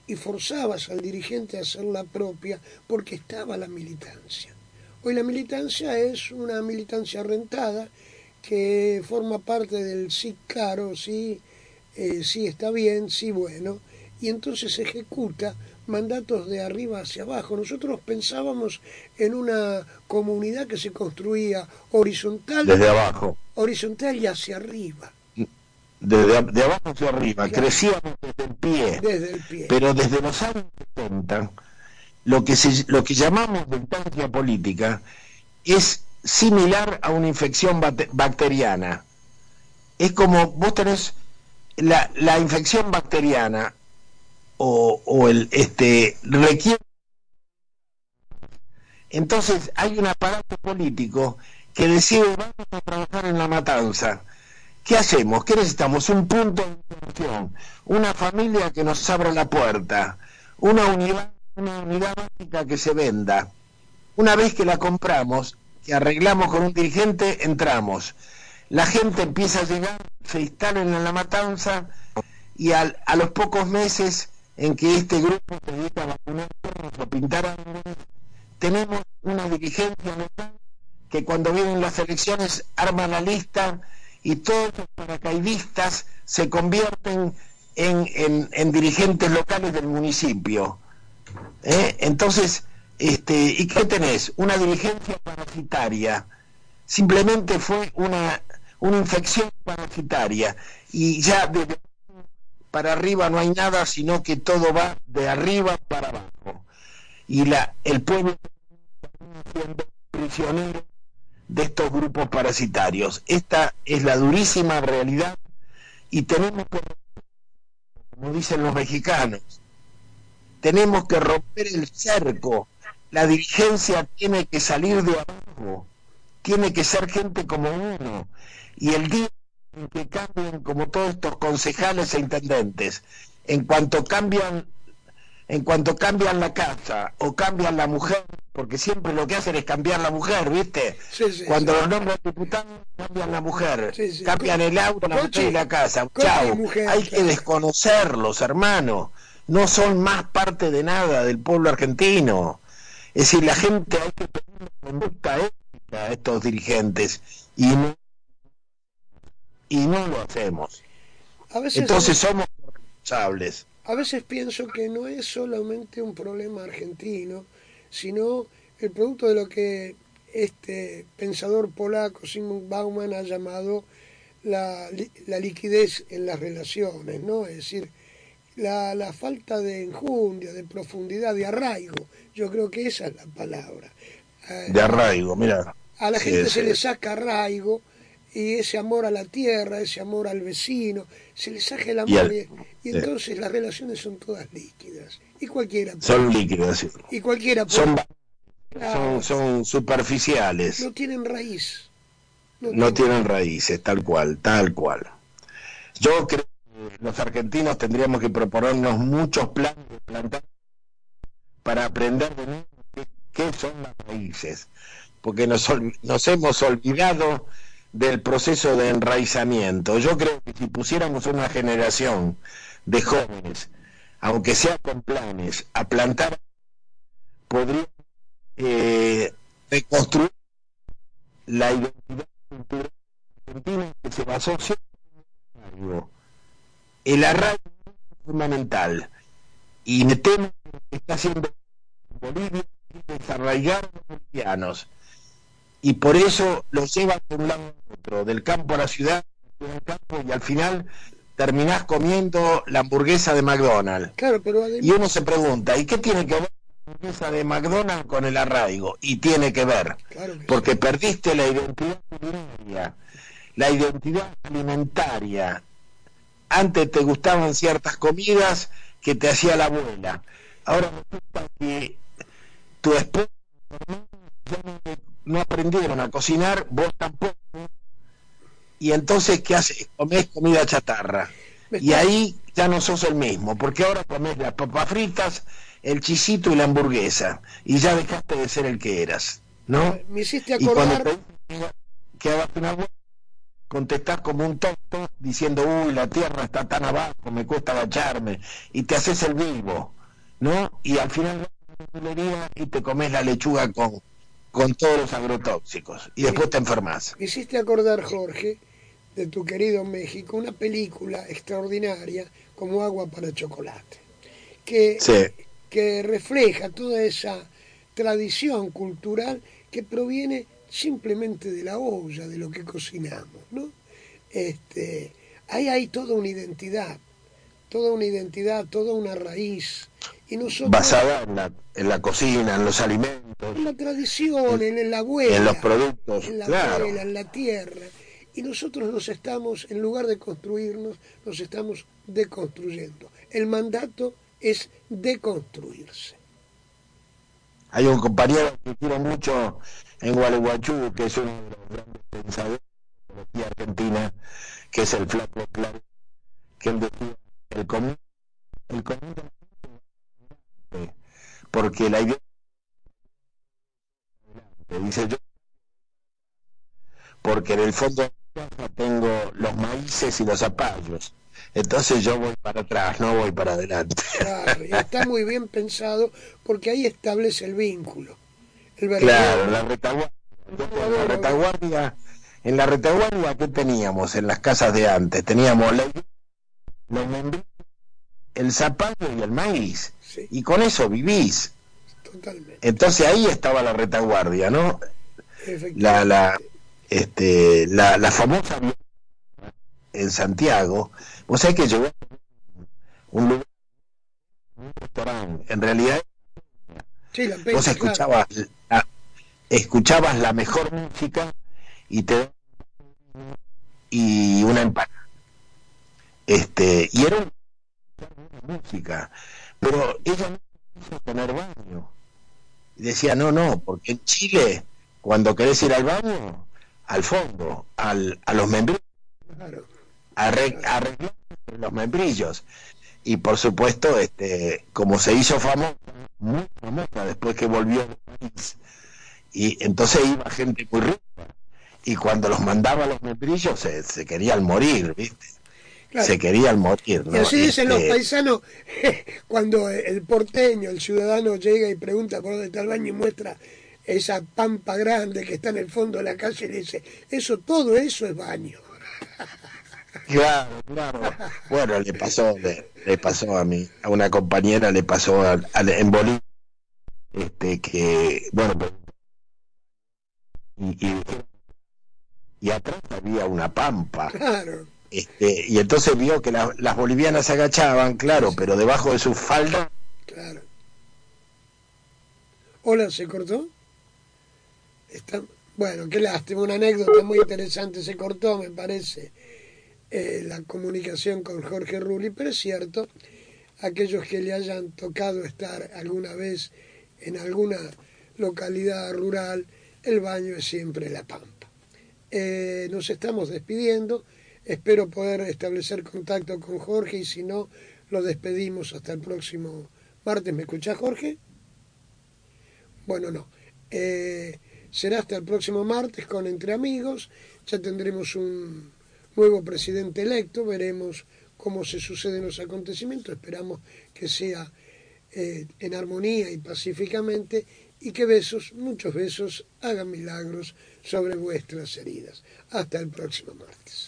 [SPEAKER 3] y forzabas al dirigente a hacerla propia porque estaba la militancia. Hoy la militancia es una militancia rentada que forma parte del sí caro, sí, eh, sí está bien, sí bueno, y entonces ejecuta mandatos de arriba hacia abajo. Nosotros pensábamos en una comunidad que se construía horizontal,
[SPEAKER 7] desde abajo,
[SPEAKER 3] horizontal y hacia arriba.
[SPEAKER 7] Desde de abajo hacia arriba,
[SPEAKER 3] Claro.
[SPEAKER 7] crecíamos desde el pie,
[SPEAKER 3] Desde el pie.
[SPEAKER 7] pero desde los años setenta, lo que, se, lo que llamamos militancia política es similar a una infección bate- bacteriana. Es como vos tenés la, la infección bacteriana o, o el este requiere. Entonces hay un aparato político que decide vamos a trabajar en la matanza. ¿Qué hacemos? ¿Qué necesitamos? Un punto de información, una familia que nos abra la puerta, una unidad, una unidad básica que se venda. Una vez que la compramos, que arreglamos con un dirigente, entramos. La gente empieza a llegar, se instalan en la matanza y al, a los pocos meses en que este grupo se dedica a vacunar perros o pintar árboles, tenemos una dirigencia local que cuando vienen las elecciones arma la lista y todos los paracaidistas se convierten en, en, en dirigentes locales del municipio. ¿Eh? Entonces, este, ¿y qué tenés? Una dirigencia parasitaria. Simplemente fue una, una infección parasitaria. Y ya de para arriba no hay nada, sino que todo va de arriba para abajo. Y la, el pueblo está siendo prisionero de estos grupos parasitarios. Esta es la durísima realidad y tenemos que, como dicen los mexicanos, tenemos que romper el cerco. La dirigencia tiene que salir de abajo, tiene que ser gente como uno, y el día en que cambien como todos estos concejales e intendentes, en cuanto cambian en cuanto cambian la casa o cambian la mujer, porque siempre lo que hacen es cambiar la mujer, ¿viste?
[SPEAKER 3] Sí, sí,
[SPEAKER 7] Cuando
[SPEAKER 3] sí.
[SPEAKER 7] los nombran diputados, cambian la mujer,
[SPEAKER 3] Sí, sí.
[SPEAKER 7] cambian el auto, la
[SPEAKER 3] Coche,
[SPEAKER 7] mujer y la casa.
[SPEAKER 3] coche y
[SPEAKER 7] Chao,
[SPEAKER 3] mujer,
[SPEAKER 7] hay
[SPEAKER 3] claro.
[SPEAKER 7] que desconocerlos, hermano. No son más parte de nada del pueblo argentino. Es decir, la gente hay que tener una conducta ética a estos dirigentes y no, y no lo hacemos.
[SPEAKER 3] A veces,
[SPEAKER 7] Entonces somos responsables.
[SPEAKER 3] a veces pienso que no es solamente un problema argentino, sino el producto de lo que este pensador polaco Zygmunt Bauman ha llamado la, li- la liquidez en las relaciones, ¿no? Es decir, la, la falta de enjundia, de profundidad, de arraigo. Yo creo que esa es la palabra. Eh,
[SPEAKER 7] De arraigo, mira.
[SPEAKER 3] A la
[SPEAKER 7] Sí,
[SPEAKER 3] gente
[SPEAKER 7] sí.
[SPEAKER 3] se le saca arraigo y ese amor a la tierra, ese amor al vecino, se le saca el
[SPEAKER 7] Y
[SPEAKER 3] amor
[SPEAKER 7] al-
[SPEAKER 3] y, y entonces las relaciones son todas líquidas. Y cualquiera
[SPEAKER 7] Son líquidas, sí.
[SPEAKER 3] y cualquiera puede-
[SPEAKER 7] son,
[SPEAKER 3] Claro,
[SPEAKER 7] son, son superficiales,
[SPEAKER 3] no tienen raíz. No,
[SPEAKER 7] no
[SPEAKER 3] tienen-
[SPEAKER 7] tienen raíces, tal cual, tal cual. Yo creo que los argentinos tendríamos que proponernos muchos planes de plantar para aprender de nuevo qué, qué son las raíces, porque nos, ol- nos hemos olvidado del proceso de enraizamiento. Yo creo que si pusiéramos una generación de jóvenes, aunque sea con planes, a plantar, podría eh, reconstruir la identidad cultural argentina que se basó siempre en el arraigo. El arraigo es fundamental y me temo que lo que está haciendo Bolivia es desarraigar a los bolivianos y por eso los lleva de un lado a otro, del campo a la ciudad, del campo, y al final terminás comiendo la hamburguesa de McDonald's.
[SPEAKER 3] Claro, pero además,
[SPEAKER 7] Y uno se pregunta, ¿y qué tiene que ver la hamburguesa de McDonald's con el arraigo? Y tiene que ver,
[SPEAKER 3] claro que
[SPEAKER 7] porque perdiste la identidad culinaria, la identidad alimentaria. Antes te gustaban ciertas comidas que te hacía la abuela. Ahora resulta que tu esposa y tu hermano ya no, no aprendieron a cocinar, vos tampoco. Y entonces, ¿qué haces? Comés comida chatarra.
[SPEAKER 3] me
[SPEAKER 7] Y
[SPEAKER 3] está-
[SPEAKER 7] ahí ya no sos el mismo, porque ahora comés las papas fritas, el chisito y la hamburguesa, y ya dejaste de ser el que eras, ¿no?
[SPEAKER 3] me hiciste
[SPEAKER 7] Y cuando
[SPEAKER 3] acordar,
[SPEAKER 7] te que hagas una vuelta, contestás como un tonto diciendo, uy, la tierra está tan abajo, me cuesta agacharme, y te haces el vivo, ¿no? Y al final vas a la verdulería y te comes la lechuga con, con todos los agrotóxicos, y después te enfermas.
[SPEAKER 3] Me hiciste acordar, Jorge, de tu querido México, una película extraordinaria como Agua para Chocolate, que,
[SPEAKER 7] sí.
[SPEAKER 3] que refleja toda esa tradición cultural que proviene simplemente de la olla, de lo que cocinamos, ¿no? Este, ahí hay toda una identidad, toda una identidad, toda una raíz. Y nosotros,
[SPEAKER 7] basada en la, en la cocina, en los alimentos.
[SPEAKER 3] En la tradición, en, en la abuela.
[SPEAKER 7] En los productos,
[SPEAKER 3] en la
[SPEAKER 7] claro.
[SPEAKER 3] abuela, en la tierra. Y nosotros nos estamos, en lugar de construirnos, nos estamos deconstruyendo. El mandato es deconstruirse.
[SPEAKER 7] Hay un compañero que quiero mucho en Gualeguaychú, que es uno de los grandes pensadores de la ecología argentina, que es el Flaco Claro, que él decía, el común, el común, porque la idea, dice yo, porque en el fondo de mi casa tengo los maíces y los zapallos, entonces yo voy para atrás, no voy para adelante.
[SPEAKER 3] Claro, y está muy bien pensado porque ahí establece el vínculo. El
[SPEAKER 7] claro, la retaguardia, en la retaguardia, en la retaguardia, ¿qué teníamos en las casas de antes? Teníamos la, los membrillos, el zapallo y el maíz, sí. Y con eso vivís.
[SPEAKER 3] Totalmente.
[SPEAKER 7] Entonces ahí estaba la retaguardia, ¿no? La, la, este, la, la famosa en Santiago, vos sabés que llegó un lugar, un restaurante, en realidad
[SPEAKER 3] sí, la
[SPEAKER 7] vos escuchabas, claro. la, escuchabas la mejor música y te y una empanada, este, y era una música, pero ella no quiso tener baño, y decía no, no, porque en Chile cuando querés ir al baño, al fondo, al, a los membrillos, claro. arreglar los membrillos. Y por supuesto, este, como se hizo famosa, muy famosa después que volvió al país, y entonces iba gente muy rica, y cuando los mandaba a los membrillos se, se querían morir, ¿viste? Claro. Se querían morir, ¿no?
[SPEAKER 3] Y así dicen
[SPEAKER 7] este...
[SPEAKER 3] los paisanos, cuando el porteño, el ciudadano llega y pregunta por dónde está el baño y muestra esa pampa grande que está en el fondo de la calle, y le dice, eso, todo eso es baño.
[SPEAKER 7] Claro, claro. Bueno, le pasó, le, le pasó a mí, a una compañera le pasó a, a, en Bolivia, este, que, bueno, y, y, y atrás había una pampa.
[SPEAKER 3] Claro.
[SPEAKER 7] Este, y entonces vio que la, las bolivianas se agachaban, claro, sí. Pero debajo de su falda.
[SPEAKER 3] Claro. Hola, ¿se cortó? Está, bueno, qué lástima, una anécdota muy interesante, se cortó, me parece. Eh, la comunicación con Jorge Rulli, pero es cierto, aquellos que le hayan tocado estar alguna vez en alguna localidad rural, el baño es siempre la pampa. Eh, nos estamos despidiendo, espero poder establecer contacto con Jorge y si no, lo despedimos hasta el próximo martes. ¿Me escuchás, Jorge? Bueno, no. Eh, será hasta el próximo martes con Entre Amigos, ya tendremos un nuevo presidente electo, veremos cómo se suceden los acontecimientos, esperamos que sea eh, en armonía y pacíficamente y que besos, muchos besos, hagan milagros sobre vuestras heridas. Hasta el próximo martes.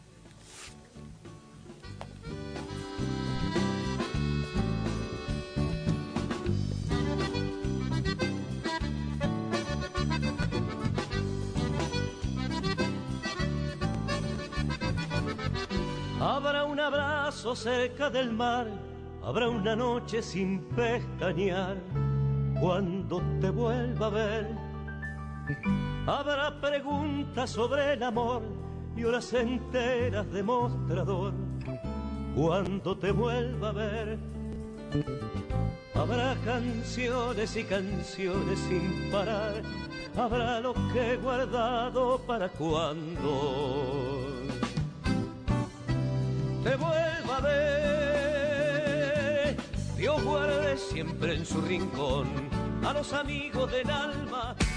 [SPEAKER 17] Habrá un abrazo cerca del mar, habrá una noche sin pestañear, cuando te vuelva a ver. Habrá preguntas sobre el amor y horas enteras de mostrador, cuando te vuelva a ver. Habrá canciones y canciones sin parar, habrá lo que he guardado para cuando te vuelva a ver. Dios guarde siempre en su rincón a los amigos del alma.